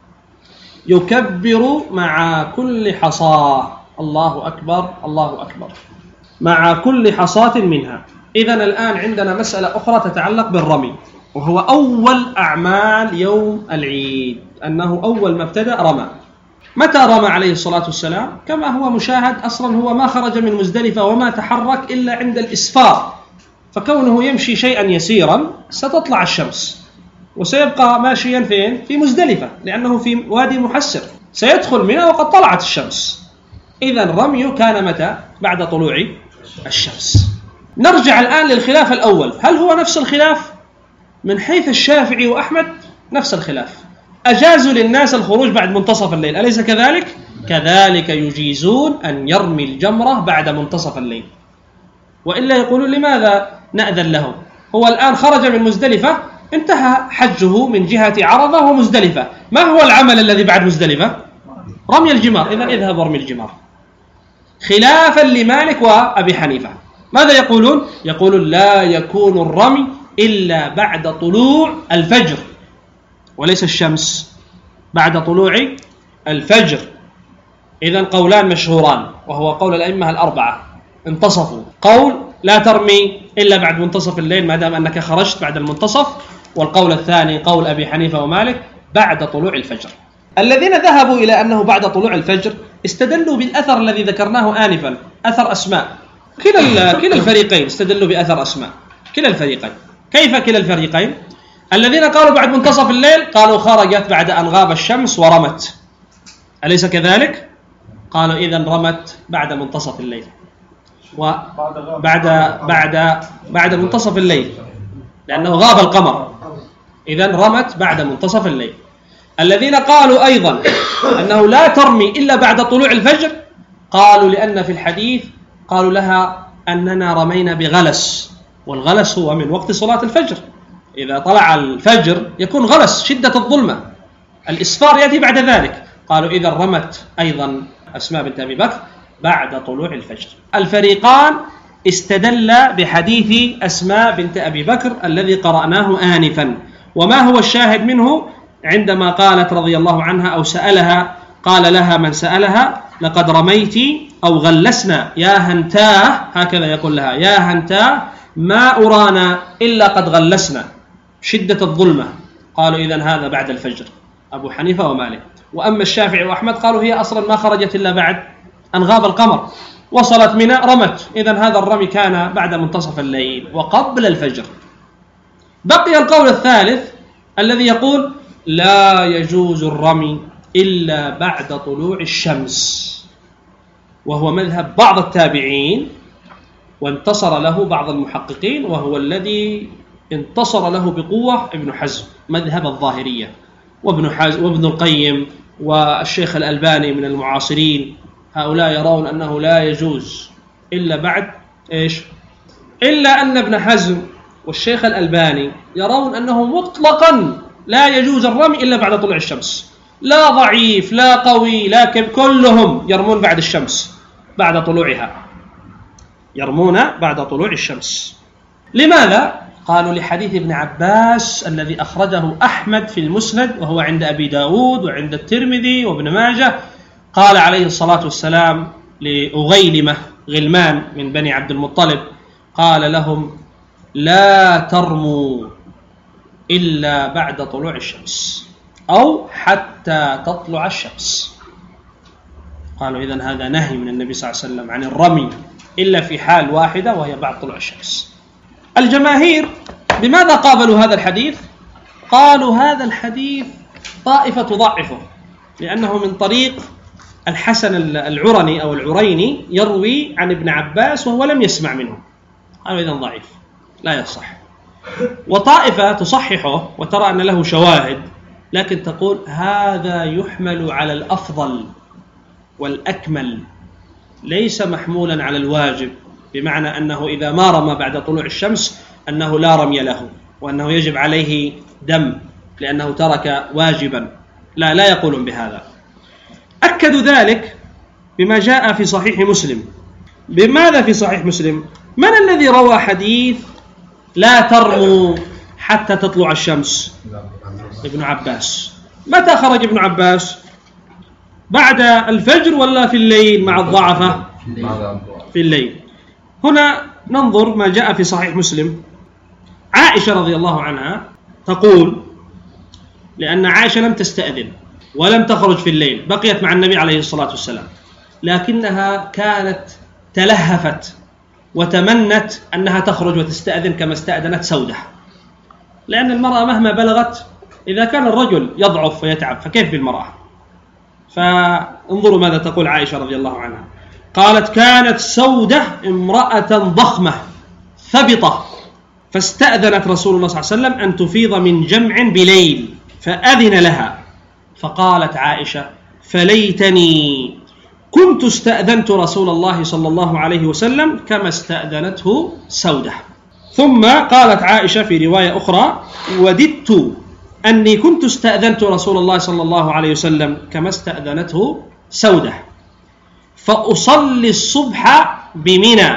يكبر مع كل حصاة، الله أكبر الله أكبر، مع كل حصاة منها. إذن الآن عندنا مسألة أخرى تتعلق بالرمي، وهو أول أعمال يوم العيد، أنه أول ما ابتدأ رمى. متى رمى عليه الصلاة والسلام؟ كما هو مشاهد، أصلا هو ما خرج من مزدلفة وما تحرك إلا عند الإسفار، فكونه يمشي شيئا يسيرا ستطلع الشمس وسيبقى ماشيا فين؟ في مزدلفة، لأنه في وادي محسر، سيدخل منها وقد طلعت الشمس. إذن رميه كان متى؟ بعد طلوع الشمس. نرجع الآن للخلاف الأول، هل هو نفس الخلاف؟ من حيث الشافعي وأحمد نفس الخلاف، أجازوا للناس الخروج بعد منتصف الليل، أليس كذلك؟ كذلك يجيزون أن يرمي الجمرة بعد منتصف الليل، وإلا يقولون لماذا نأذن له؟ هو الآن خرج من مزدلفة، انتهى حجه من جهة عرفة ومزدلفة، ما هو العمل الذي بعد مزدلفة؟ رمي الجمار. إذن اذهب ورمي الجمار، خلافا لمالك وأبي حنيفة. ماذا يقولون؟ يقولون لا يكون الرمي إلا بعد طلوع الفجر وليس الشمس، بعد طلوع الفجر. إذن قولان مشهوران، وهو قول الأئمة الأربعة انتصفوا، قول لا ترمي إلا بعد منتصف الليل ما دام أنك خرجت بعد المنتصف، والقول الثاني قول أبي حنيفة ومالك بعد طلوع الفجر. الذين ذهبوا إلى أنه بعد طلوع الفجر استدلوا بالأثر الذي ذكرناه آنفا، أثر أسماء. كلا الفريقين استدلوا بأثر أسماء، كلا الفريقين. كيف كلا الفريقين؟ الذين قالوا بعد منتصف الليل قالوا خرجت بعد أن غاب الشمس ورمت، أليس كذلك؟ قالوا إذن رمت بعد منتصف الليل، بعد منتصف الليل لأنه غاب القمر، إذن رمت بعد منتصف الليل. الذين قالوا أيضا أنه لا ترمي إلا بعد طلوع الفجر قالوا لأن في الحديث قالوا لها أننا رمينا بغلس، والغلس هو من وقت صلاة الفجر، إذا طلع الفجر يكون غلس شدة الظلمة، الإسفار يأتي بعد ذلك. قالوا إذا رمت أيضا أسماء بنت أبي بكر بعد طلوع الفجر. الفريقان استدل بحديث أسماء بنت أبي بكر الذي قرأناه آنفا. وما هو الشاهد منه؟ عندما قالت رضي الله عنها أو سألها، قال لها من سألها لقد رميت أو غلسنا يا هنتاه، هكذا يقول لها يا هنتاه ما أرانا إلا قد غلسنا شدة الظلمة. قالوا إذن هذا بعد الفجر، أبو حنيفة ومالك. وأما الشافعي وأحمد قالوا هي أصلا ما خرجت إلا بعد أن غاب القمر، وصلت منى رمت، إذن هذا الرمي كان بعد منتصف الليل وقبل الفجر. بقي القول الثالث الذي يقول لا يجوز الرمي إلا بعد طلوع الشمس، وهو مذهب بعض التابعين وانتصر له بعض المحققين، وهو الذي انتصر له بقوة ابن حزم مذهب الظاهرية، وابن القيم والشيخ الألباني من المعاصرين، هؤلاء يرون أنه لا يجوز إلا بعد إيش؟ إلا أن ابن حزم والشيخ الألباني يرون أنه مطلقا لا يجوز الرمي إلا بعد طلوع الشمس، لا ضعيف لا قوي لا كلهم يرمون بعد الشمس، بعد طلوعها يرمون بعد طلوع الشمس. لماذا؟ قالوا لحديث ابن عباس الذي أخرجه أحمد في المسند، وهو عند أبي داود وعند الترمذي وابن ماجه، قال عليه الصلاة والسلام لأغيلمة غلمان من بني عبد المطلب، قال لهم لا ترموا إلا بعد طلوع الشمس أو حتى تطلع الشمس. قالوا إذن هذا نهي من النبي صلى الله عليه وسلم عن الرمي إلا في حال واحدة وهي بعد طلوع الشمس. الجماهير بماذا قابلوا هذا الحديث؟ قالوا هذا الحديث طائفة تضعفه لأنه من طريق الحسن العرني أو العريني يروي عن ابن عباس وهو لم يسمع منه، قالوا إذن ضعيف لا يصح. وطائفة تصححه وترى أن له شواهد، لكن تقول هذا يحمل على الأفضل والأكمل، ليس محمولا على الواجب، بمعنى أنه إذا ما رمى بعد طلوع الشمس أنه لا رمي له وأنه يجب عليه دم لأنه ترك واجبا، لا يقولون بهذا. أكدوا ذلك بما جاء في صحيح مسلم. بماذا في صحيح مسلم؟ من الذي روى حديث لا ترموا حتى تطلع الشمس؟ ابن عباس. متى خرج ابن عباس؟ بعد الفجر ولا في الليل مع الضعفة؟ في الليل. هنا ننظر ما جاء في صحيح مسلم. عائشة رضي الله عنها تقول، لأن عائشة لم تستأذن ولم تخرج في الليل، بقيت مع النبي عليه الصلاة والسلام، لكنها كانت تلهفت وتمنت أنها تخرج وتستأذن كما استأذنت سودة، لأن المرأة مهما بلغت إذا كان الرجل يضعف ويتعب فكيف بالمرأة؟ فانظروا ماذا تقول عائشة رضي الله عنها. قالت كانت سودة امرأة ضخمة ثبطة، فاستأذنت رسول الله صلى الله عليه وسلم أن تفيض من جمع بليل فأذن لها، فقالت عائشة فليتني كنت استأذنت رسول الله صلى الله عليه وسلم كما استأذنته سودة. ثم قالت عائشة في رواية أخرى وددت أني كنت استأذنت رسول الله صلى الله عليه وسلم كما استأذنته سودة، فأصلي الصبح بمنى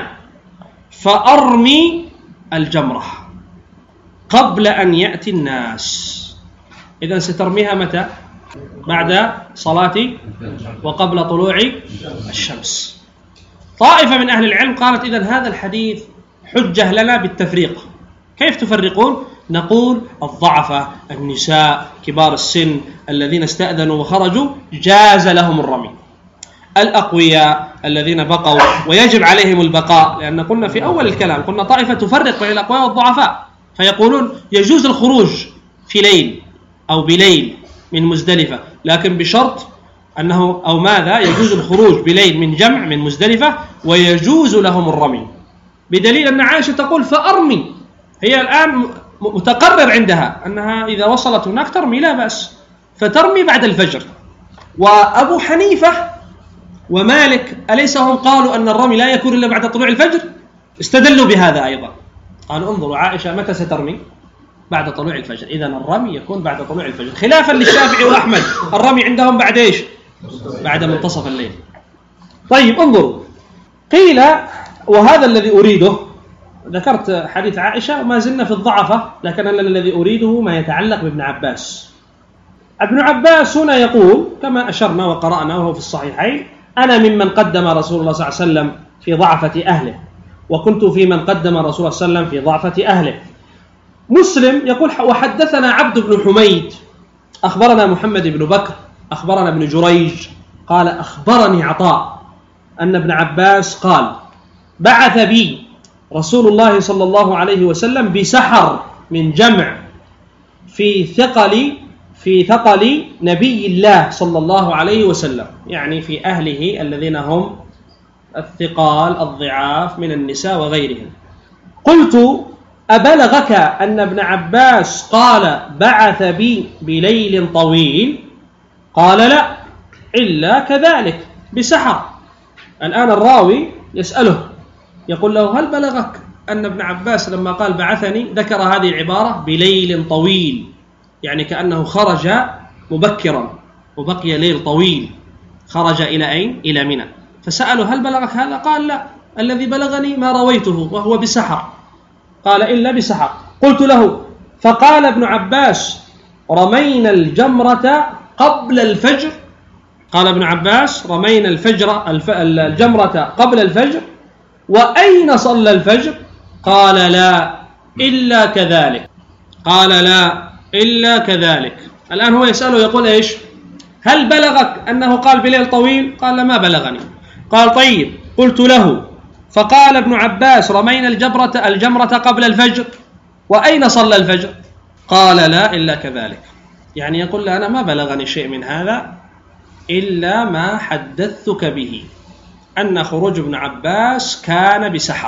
فأرمي الجمرة قبل أن يأتي الناس. إذن سترميها متى؟ بعد صلاة وقبل طلوع الشمس. طائفة من أهل العلم قالت إذن هذا الحديث حجة لنا بالتفريق. كيف تفرقون؟ نقول الضعفة، النساء، كبار السن الذين استأذنوا وخرجوا جاز لهم الرمي. الأقوياء الذين بقوا ويجب عليهم البقاء، لأن قلنا في أول الكلام قلنا طائفة تفرق بين الأقوياء والضعفاء، فيقولون يجوز الخروج في ليل أو بليل من مزدلفة، لكن بشرط أنه أو ماذا يجوز الخروج بليل من جمع من مزدلفة ويجوز لهم الرمي، بدليل أن عائشة تقول فأرمي، هي الآن متقرر عندها أنها إذا وصلت هناك ترمي لا بأس، فترمي بعد الفجر. وأبو حنيفة ومالك أليس هم قالوا أن الرمي لا يكون إلا بعد طلوع الفجر؟ استدلوا بهذا أيضا، قالوا انظروا عائشة متى سترمي؟ بعد طلوع الفجر، إذن الرمي يكون بعد طلوع الفجر، خلافا للشافعي وأحمد الرمي عندهم بعد إيش؟ بعد منتصف الليل. طيب انظروا، قيل وهذا الذي أريده، ذكرت حديث عائشة وما زلنا في الضعفة، لكن الذي أريده ما يتعلق بابن عباس. ابن عباس هنا يقول كما أشرنا وقرأنا وهو في الصحيحين: أنا ممن قدم رسول الله صلى الله عليه وسلم في ضعفة أهله، وكنت في من قدم رسول الله صلى الله عليه وسلم في ضعفة أهله. مسلم يقول: وحدثنا عبد بن حميد أخبرنا محمد بن بكر أخبرنا ابن جريج قال أخبرني عطاء أن ابن عباس قال: بعث بي رسول الله صلى الله عليه وسلم بسحر من جمع في ثقل نبي الله صلى الله عليه وسلم، يعني في أهله الذين هم الثقال الضعاف من النساء وغيرهم. قلت: أبلغك أن ابن عباس قال: بعث بي بليل طويل؟ قال: لا، إلا كذلك بسحر. الآن الراوي يسأله يقول له: هل بلغك أن ابن عباس لما قال بعثني ذكر هذه العبارة بليل طويل، يعني كأنه خرج مبكرا وبقي ليل طويل، خرج إلى أين؟ إلى منى. فسأله: هل بلغك هذا؟ قال: لا، الذي بلغني ما رويته وهو بسحر. قال: إلا بسحر. قلت له: فقال ابن عباس: رمينا الجمرة قبل الفجر؟ قال ابن عباس: رمينا الجمرة قبل الفجر. وأين صلى الفجر؟ قال: لا، إلا كذلك. قال: لا، إلا كذلك. الآن هو يسأله يقول: إيش؟ هل بلغك أنه قال بليل طويل؟ قال: ما بلغني. قال: طيب. قلت له: فقال ابن عباس: رمينا الجمرة قبل الفجر، وأين صلى الفجر؟ قال: لا، إلا كذلك. يعني يقول له: أنا ما بلغني شيء من هذا إلا ما حدثتك به، أن خروج ابن عباس كان بسحر.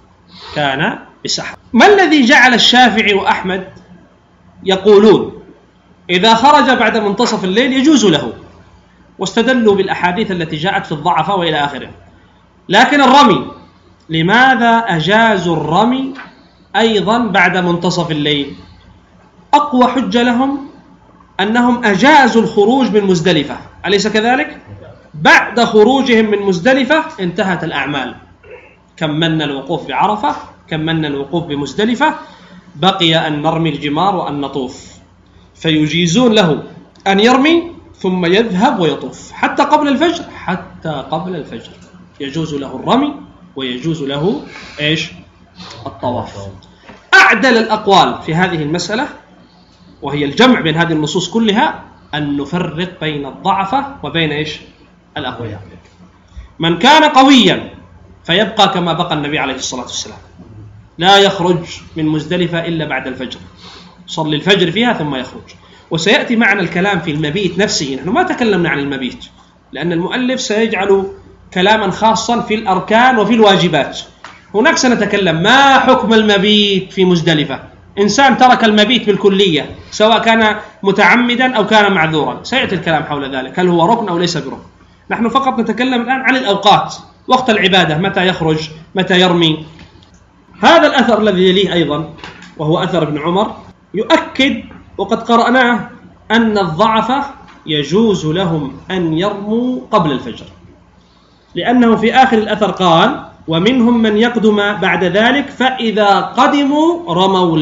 ما الذي جعل الشافعي وأحمد يقولون إذا خرج بعد منتصف الليل يجوز له، واستدلوا بالأحاديث التي جاءت في الضعفاء وإلى آخره، لكن الرمي لماذا أجازوا الرمي أيضا بعد منتصف الليل؟ أقوى حجة لهم أنهم أجازوا الخروج من مزدلفة، أليس كذلك؟ بعد خروجهم من مزدلفة انتهت الأعمال، كملنا الوقوف بعرفة، كملنا الوقوف بمزدلفة، بقي أن نرمي الجمار وأن نطوف، فيجيزون له أن يرمي ثم يذهب ويطوف حتى قبل الفجر يجوز له الرمي ويجوز له إيش؟ الطواف. أعدل الأقوال في هذه المسألة وهي الجمع بين هذه النصوص كلها أن نفرق بين الضعفة وبين إيش؟ الأقوياء. من كان قويا فيبقى كما بقى النبي عليه الصلاة والسلام، لا يخرج من مزدلفة إلا بعد الفجر، صلي الفجر فيها ثم يخرج. وسيأتي معنا الكلام في المبيت نفسه، نحن ما تكلمنا عن المبيت لأن المؤلف سيجعل كلاما خاصا في الأركان وفي الواجبات. هناك سنتكلم ما حكم المبيت في مزدلفة، إنسان ترك المبيت بالكلية سواء كان متعمدا أو كان معذورا، سيأتي الكلام حول ذلك، هل هو ركن أو ليس بركن. نحن فقط نتكلم الآن عن الأوقات، وقت العبادة، متى يخرج، متى يرمي. هذا الأثر الذي يليه أيضا وهو أثر ابن عمر يؤكد، وقد قرأناه، أن الضعفة يجوز لهم أن يرموا قبل الفجر، لأنه في آخر الأثر قال: ومنهم من يقدم بعد ذلك فإذا قدموا رموا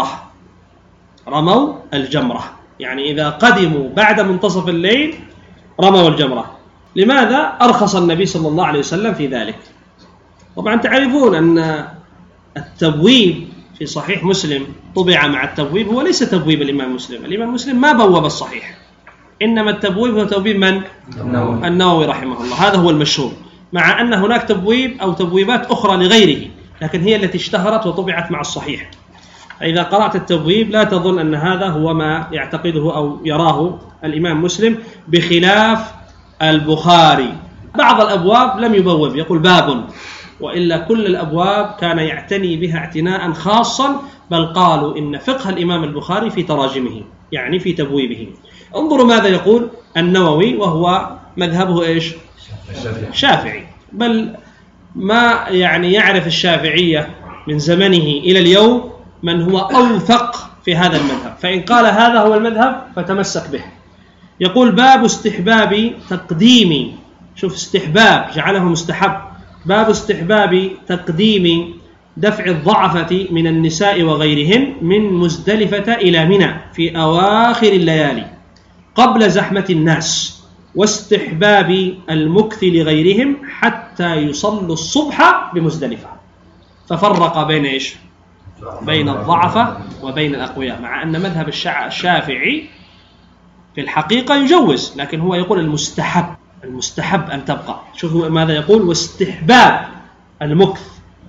الجمرة، يعني إذا قدموا بعد منتصف الليل رموا الجمرة. لماذا؟ أرخص النبي صلى الله عليه وسلم في ذلك. طبعا تعرفون أن التبويب في صحيح مسلم طبع مع التبويب هو ليس تبويب الإمام مسلم، الإمام مسلم ما بوب الصحيح، إنما التبويب هو تبويب من؟ النووي رحمه الله، هذا هو المشهور، مع أن هناك تبويب أو تبويبات أخرى لغيره، لكن هي التي اشتهرت وطبعت مع الصحيح. فإذا قرأت التبويب لا تظن أن هذا هو ما يعتقده أو يراه الإمام مسلم، بخلاف البخاري. بعض الأبواب لم يبوب، يقول باب، وإلا كل الأبواب كان يعتني بها اعتناء خاصا، بل قالوا إن فقه الإمام البخاري في تراجمه، يعني في تبويبه. انظروا ماذا يقول النووي، وهو مذهبه إيش؟ شافعي، بل ما يعني يعرف الشافعية من زمنه إلى اليوم من هو أوثق في هذا المذهب، فإن قال هذا هو المذهب فتمسك به. يقول: باب استحباب تقديم، شوف استحباب جعله مستحب، باب استحباب تقديم دفع الضعفة من النساء وغيرهن من مزدلفة إلى منى في أواخر الليالي قبل زحمة الناس، واستحباب المكث لغيرهم حتى يصلوا الصبح بمزدلفة. ففرق بين إيش؟ بين الضعفة وبين الأقوياء، مع أن مذهب الشافعي في الحقيقة يجوز، لكن هو يقول المستحب، المستحب أن تبقى. شوفوا ماذا يقول: واستحباب المكث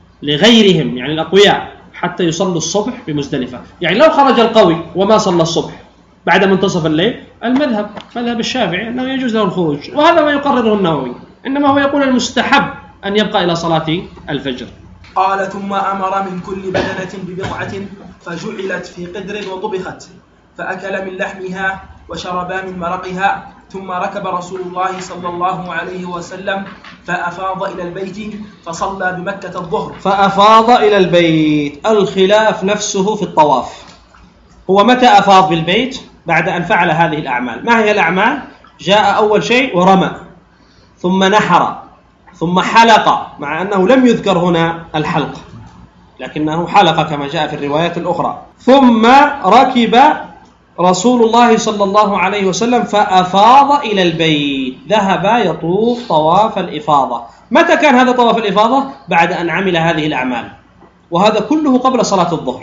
لغيرهم يعني الأقوياء حتى يصلوا الصبح بمزدلفة. يعني لو خرج القوي وما صلى الصبح بعد منتصف الليل، المذهب مذهب الشافعي أنه يجوز له الخروج، وهذا ما يقرره النووي، إنما هو يقول المستحب أن يبقى إلى صلاة الفجر. قال: ثم أمر من كل بدنة ببضعة فجعلت في قدر وطبخت، فأكل من لحمها وشربا من مرقها، ثم ركب رسول الله صلى الله عليه وسلم فأفاض إلى البيت فصلى بمكة الظهر. فأفاض إلى البيت، الخلاف نفسه في الطواف. هو متى أفاض بالبيت؟ بعد أن فعل هذه الأعمال. ما هي الأعمال؟ جاء أول شيء ورمى، ثم نحر، ثم حلق، مع أنه لم يذكر هنا الحلق لكنه حلق كما جاء في الروايات الأخرى. ثم ركب رسول الله صلى الله عليه وسلم فأفاض إلى البيت، ذهب يطوف طواف الإفاضة. متى كان هذا طواف الإفاضة؟ بعد أن عمل هذه الأعمال، وهذا كله قبل صلاة الظهر،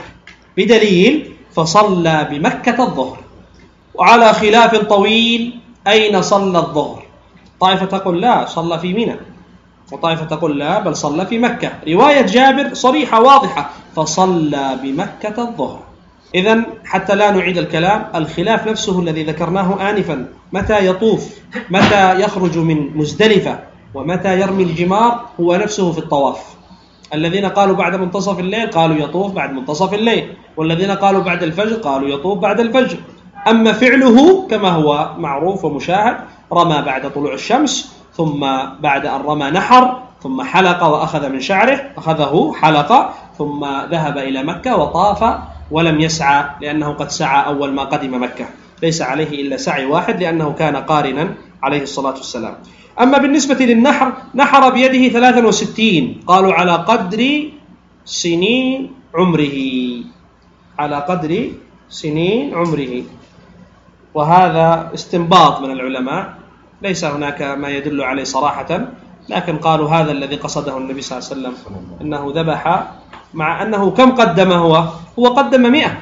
بدليل فصلى بمكة الظهر. وعلى خلاف طويل أين صلى الظهر. طائفة تقول لا، صلى في منى، وطائفة تقول لا، بل صلى في مكة. رواية جابر صريحة واضحة: فصلى بمكة الظهر. إذن حتى لا نعيد الكلام، الخلاف نفسه الذي ذكرناه آنفا، متى يطوف، متى يخرج من مزدلفة، ومتى يرمي الجمار، هو نفسه في الطواف. الذين قالوا بعد منتصف الليل قالوا يطوف بعد منتصف الليل، والذين قالوا بعد الفجر قالوا يطوف بعد الفجر. أما فعله كما هو معروف ومشاهد: رمى بعد طلوع الشمس، ثم بعد أن رمى نحر، ثم حلق وأخذ من شعره، أخذه حلق، ثم ذهب إلى مكة وطاف ولم يسعى، لأنه قد سعى أول ما قدم مكة، ليس عليه إلا سعي واحد لأنه كان قارنا عليه الصلاة والسلام. أما بالنسبة للنحر، نحر بيده 63، قالوا على قدر سنين عمره، على قدر سنين عمره، وهذا استنباط من العلماء، ليس هناك ما يدل عليه صراحة، لكن قالوا هذا الذي قصده النبي صلى الله عليه وسلم، أنه ذبح، مع أنه كم قدم هو قدم 100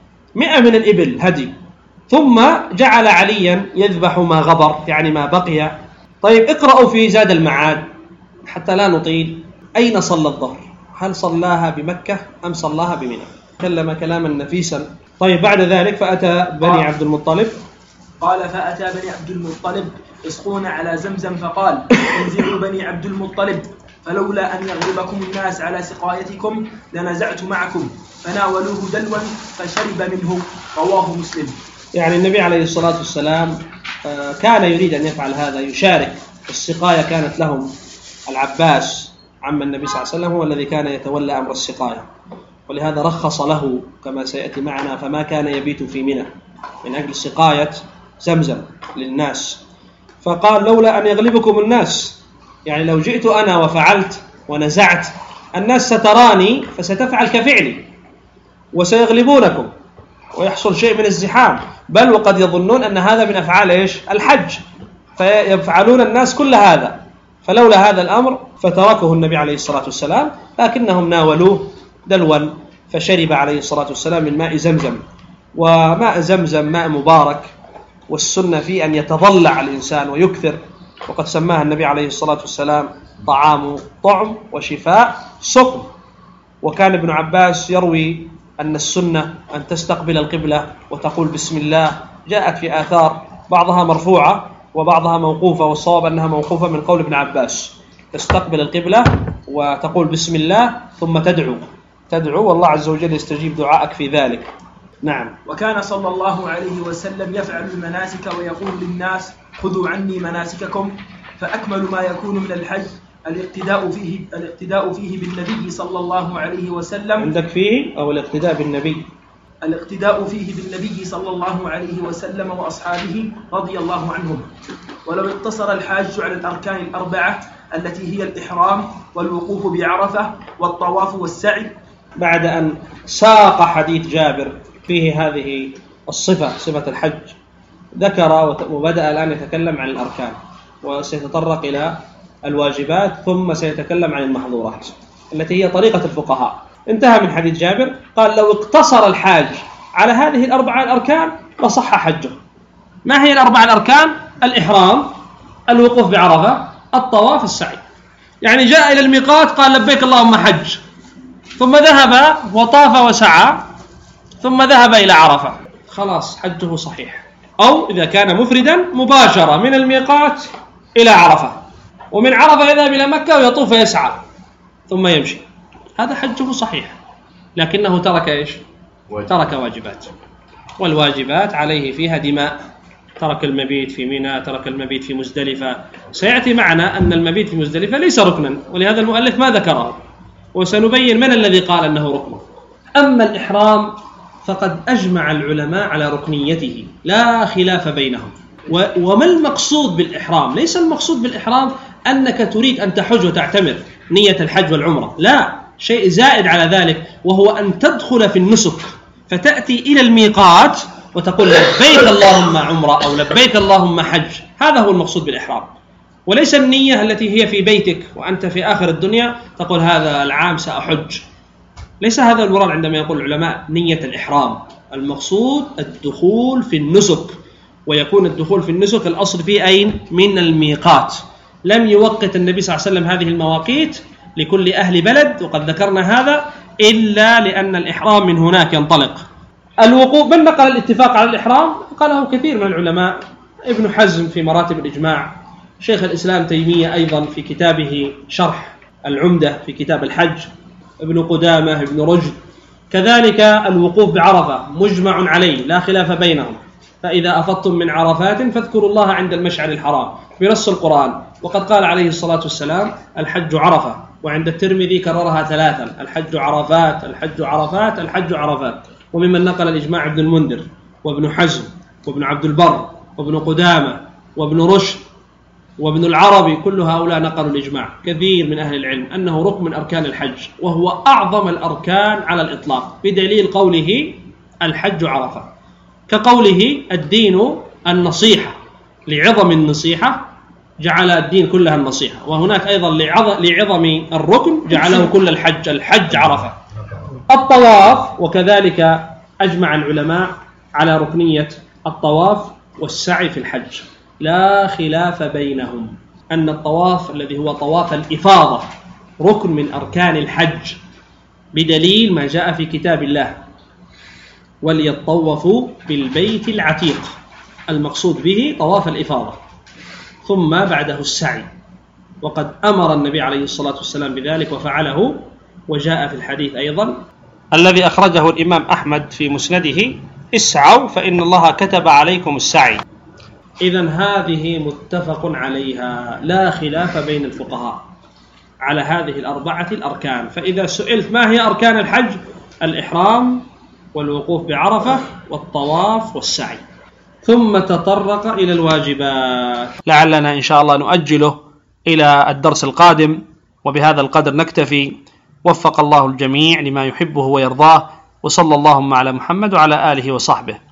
من الإبل هدي، ثم جعل عليا يذبح ما غبر، يعني ما بقي. طيب اقرأوا في زاد المعاد حتى لا نطيل، أين صلى الظهر؟ هل صلاها بمكة أم صلاها بمنى؟ تكلم كلاما نفيسا. طيب بعد ذلك فأتى بني عبد المطلب. قال: فأتى بني عبد المطلب يسقون على زمزم، فقال: انزلوا بني عبد المطلب، فلولا أن يغلبكم الناس على سقايتكم لنزعت معكم، فناولوه دلوا فشرب منه. رواه مسلم. يعني النبي عليه الصلاة والسلام كان يريد أن يفعل هذا، يشارك. السقاية كانت لهم، العباس عم النبي صلى الله عليه وسلم هو الذي كان يتولى أمر السقاية، ولهذا رخص له كما سيأتي معنا، فما كان يبيت في منى من أجل سقاية زمزم للناس. فقال: لولا أن يغلبكم الناس، يعني لو جئت أنا وفعلت ونزعت، الناس ستراني فستفعل كفعلي وسيغلبونكم ويحصل شيء من الزحام، بل وقد يظنون أن هذا من أفعال الحج، فيفعلون الناس كل هذا. فلولا هذا الأمر فتركه النبي عليه الصلاة والسلام، لكنهم ناولوه دلوا فشرب عليه الصلاة والسلام من ماء زمزم. وماء زمزم ماء مبارك، والسنة فيه أن يتضلع الإنسان ويكثر، وقد سماها النبي عليه الصلاة والسلام طعام طعم وشفاء سقم. وكان ابن عباس يروي أن السنة أن تستقبل القبلة وتقول بسم الله، جاءت في آثار بعضها مرفوعة وبعضها موقوفة، والصواب أنها موقوفة من قول ابن عباس، تستقبل القبلة وتقول بسم الله ثم تدعو والله عز وجل يستجيب دعائك في ذلك. نعم. وكان صلى الله عليه وسلم يفعل المناسك ويقول للناس: خذوا عني مناسككم، فأكمل ما يكون من الحج الاقتداء فيه بالنبي صلى الله عليه وسلم. عندك فيه أو الاقتداء بالنبي؟ الاقتداء فيه بالنبي صلى الله عليه وسلم وأصحابه رضي الله عنهم. ولو اقتصر الحاج على الأركان الأربعة التي هي الإحرام والوقوف بعرفة والطواف والسعي. بعد أن ساق حديث جابر فيه هذه الصفة، صفة الحج، ذكر وبدأ الآن يتكلم عن الأركان، وسيتطرق إلى الواجبات، ثم سيتكلم عن المحظورات التي هي طريقة الفقهاء. انتهى من حديث جابر، قال: لو اقتصر الحاج على هذه الأربعة الأركان لصح حجه. ما هي الأربعة الأركان؟ الإحرام الوقوف بعرفة، الطواف، السعي. يعني جاء إلى الميقات قال لبيك اللهم حج، ثم ذهب وطاف وسعى، ثم ذهب إلى عرفة، خلاص حجه صحيح. أو إذا كان مفردا مباشرة من الميقات إلى عرفة، ومن عرفة يذهب إلى مكة ويطوف ويسعى ثم يمشي، هذا حجه صحيح، لكنه ترك إيش؟ ترك واجبات، والواجبات عليه فيها دماء. ترك المبيت في منى، ترك المبيت في مزدلفة. سيأتي معنا أن المبيت في مزدلفة ليس ركنا، ولهذا المؤلف ما ذكره، وسنبين من الذي قال أنه ركن. أما الإحرام فقد أجمع العلماء على ركنيته لا خلاف بينهم. وما المقصود بالإحرام؟ ليس المقصود بالإحرام أنك تريد أن تحج وتعتمر نية الحج والعمرة، لا، شيء زائد على ذلك، وهو أن تدخل في النسك، فتأتي إلى الميقات وتقول لبيك اللهم عمرة أو لبيك اللهم حج. هذا هو المقصود بالإحرام، وليس النية التي هي في بيتك وأنت في آخر الدنيا تقول هذا العام سأحج. ليس هذا المراد عندما يقول العلماء نية الإحرام. المقصود الدخول في النسك، ويكون الدخول في النسك الأصل فيه أين؟ من الميقات. لم يوقت النبي صلى الله عليه وسلم هذه المواقيت لكل أهل بلد، وقد ذكرنا هذا، إلا لأن الإحرام من هناك ينطلق. الوقوف، من نقل الاتفاق على الإحرام؟ قاله كثير من العلماء، ابن حزم في مراتب الإجماع، شيخ الإسلام تيمية أيضا في كتابه شرح العمدة في كتاب الحج، ابن قدامة، ابن رشد. كذلك الوقوف بعرفة مجمع عليه لا خلاف بينهم، فإذا أفضتم من عرفات فاذكروا الله عند المشعر الحرام بنص القرآن. وقد قال عليه الصلاة والسلام الحج عرفة، وعند الترمذي كررها 3: الحج عرفات، الحج عرفات، الحج عرفات. وممن نقل الإجماع ابن المنذر وابن حزم وابن عبد البر وابن قدامة وابن رشد وابن العربي، كل هؤلاء نقلوا الإجماع، كثير من أهل العلم، أنه ركن من أركان الحج، وهو أعظم الأركان على الإطلاق، بدليل قوله الحج عرفة، كقوله الدين النصيحة، لعظم النصيحة جعل الدين كلها النصيحة، وهناك أيضا لعظم الركن جعله كل الحج، الحج عرفة. الطواف، وكذلك أجمع العلماء على ركنية الطواف والسعي في الحج، لا خلاف بينهم أن الطواف الذي هو طواف الإفاضة ركن من أركان الحج، بدليل ما جاء في كتاب الله وليطوفوا بالبيت العتيق، المقصود به طواف الإفاضة، ثم بعده السعي، وقد أمر النبي عليه الصلاة والسلام بذلك وفعله، وجاء في الحديث أيضا الذي أخرجه الإمام أحمد في مسنده: اسعوا فإن الله كتب عليكم السعي. إذن هذه متفق عليها لا خلاف بين الفقهاء على هذه الأربعة الأركان. فإذا سئلت ما هي أركان الحج؟ الإحرام والوقوف بعرفة والطواف والسعي، ثم تطرق إلى الواجبات. لعلنا إن شاء الله نؤجله إلى الدرس القادم، وبهذا القدر نكتفي. وفق الله الجميع لما يحبه ويرضاه، وصلى اللهم على محمد وعلى آله وصحبه.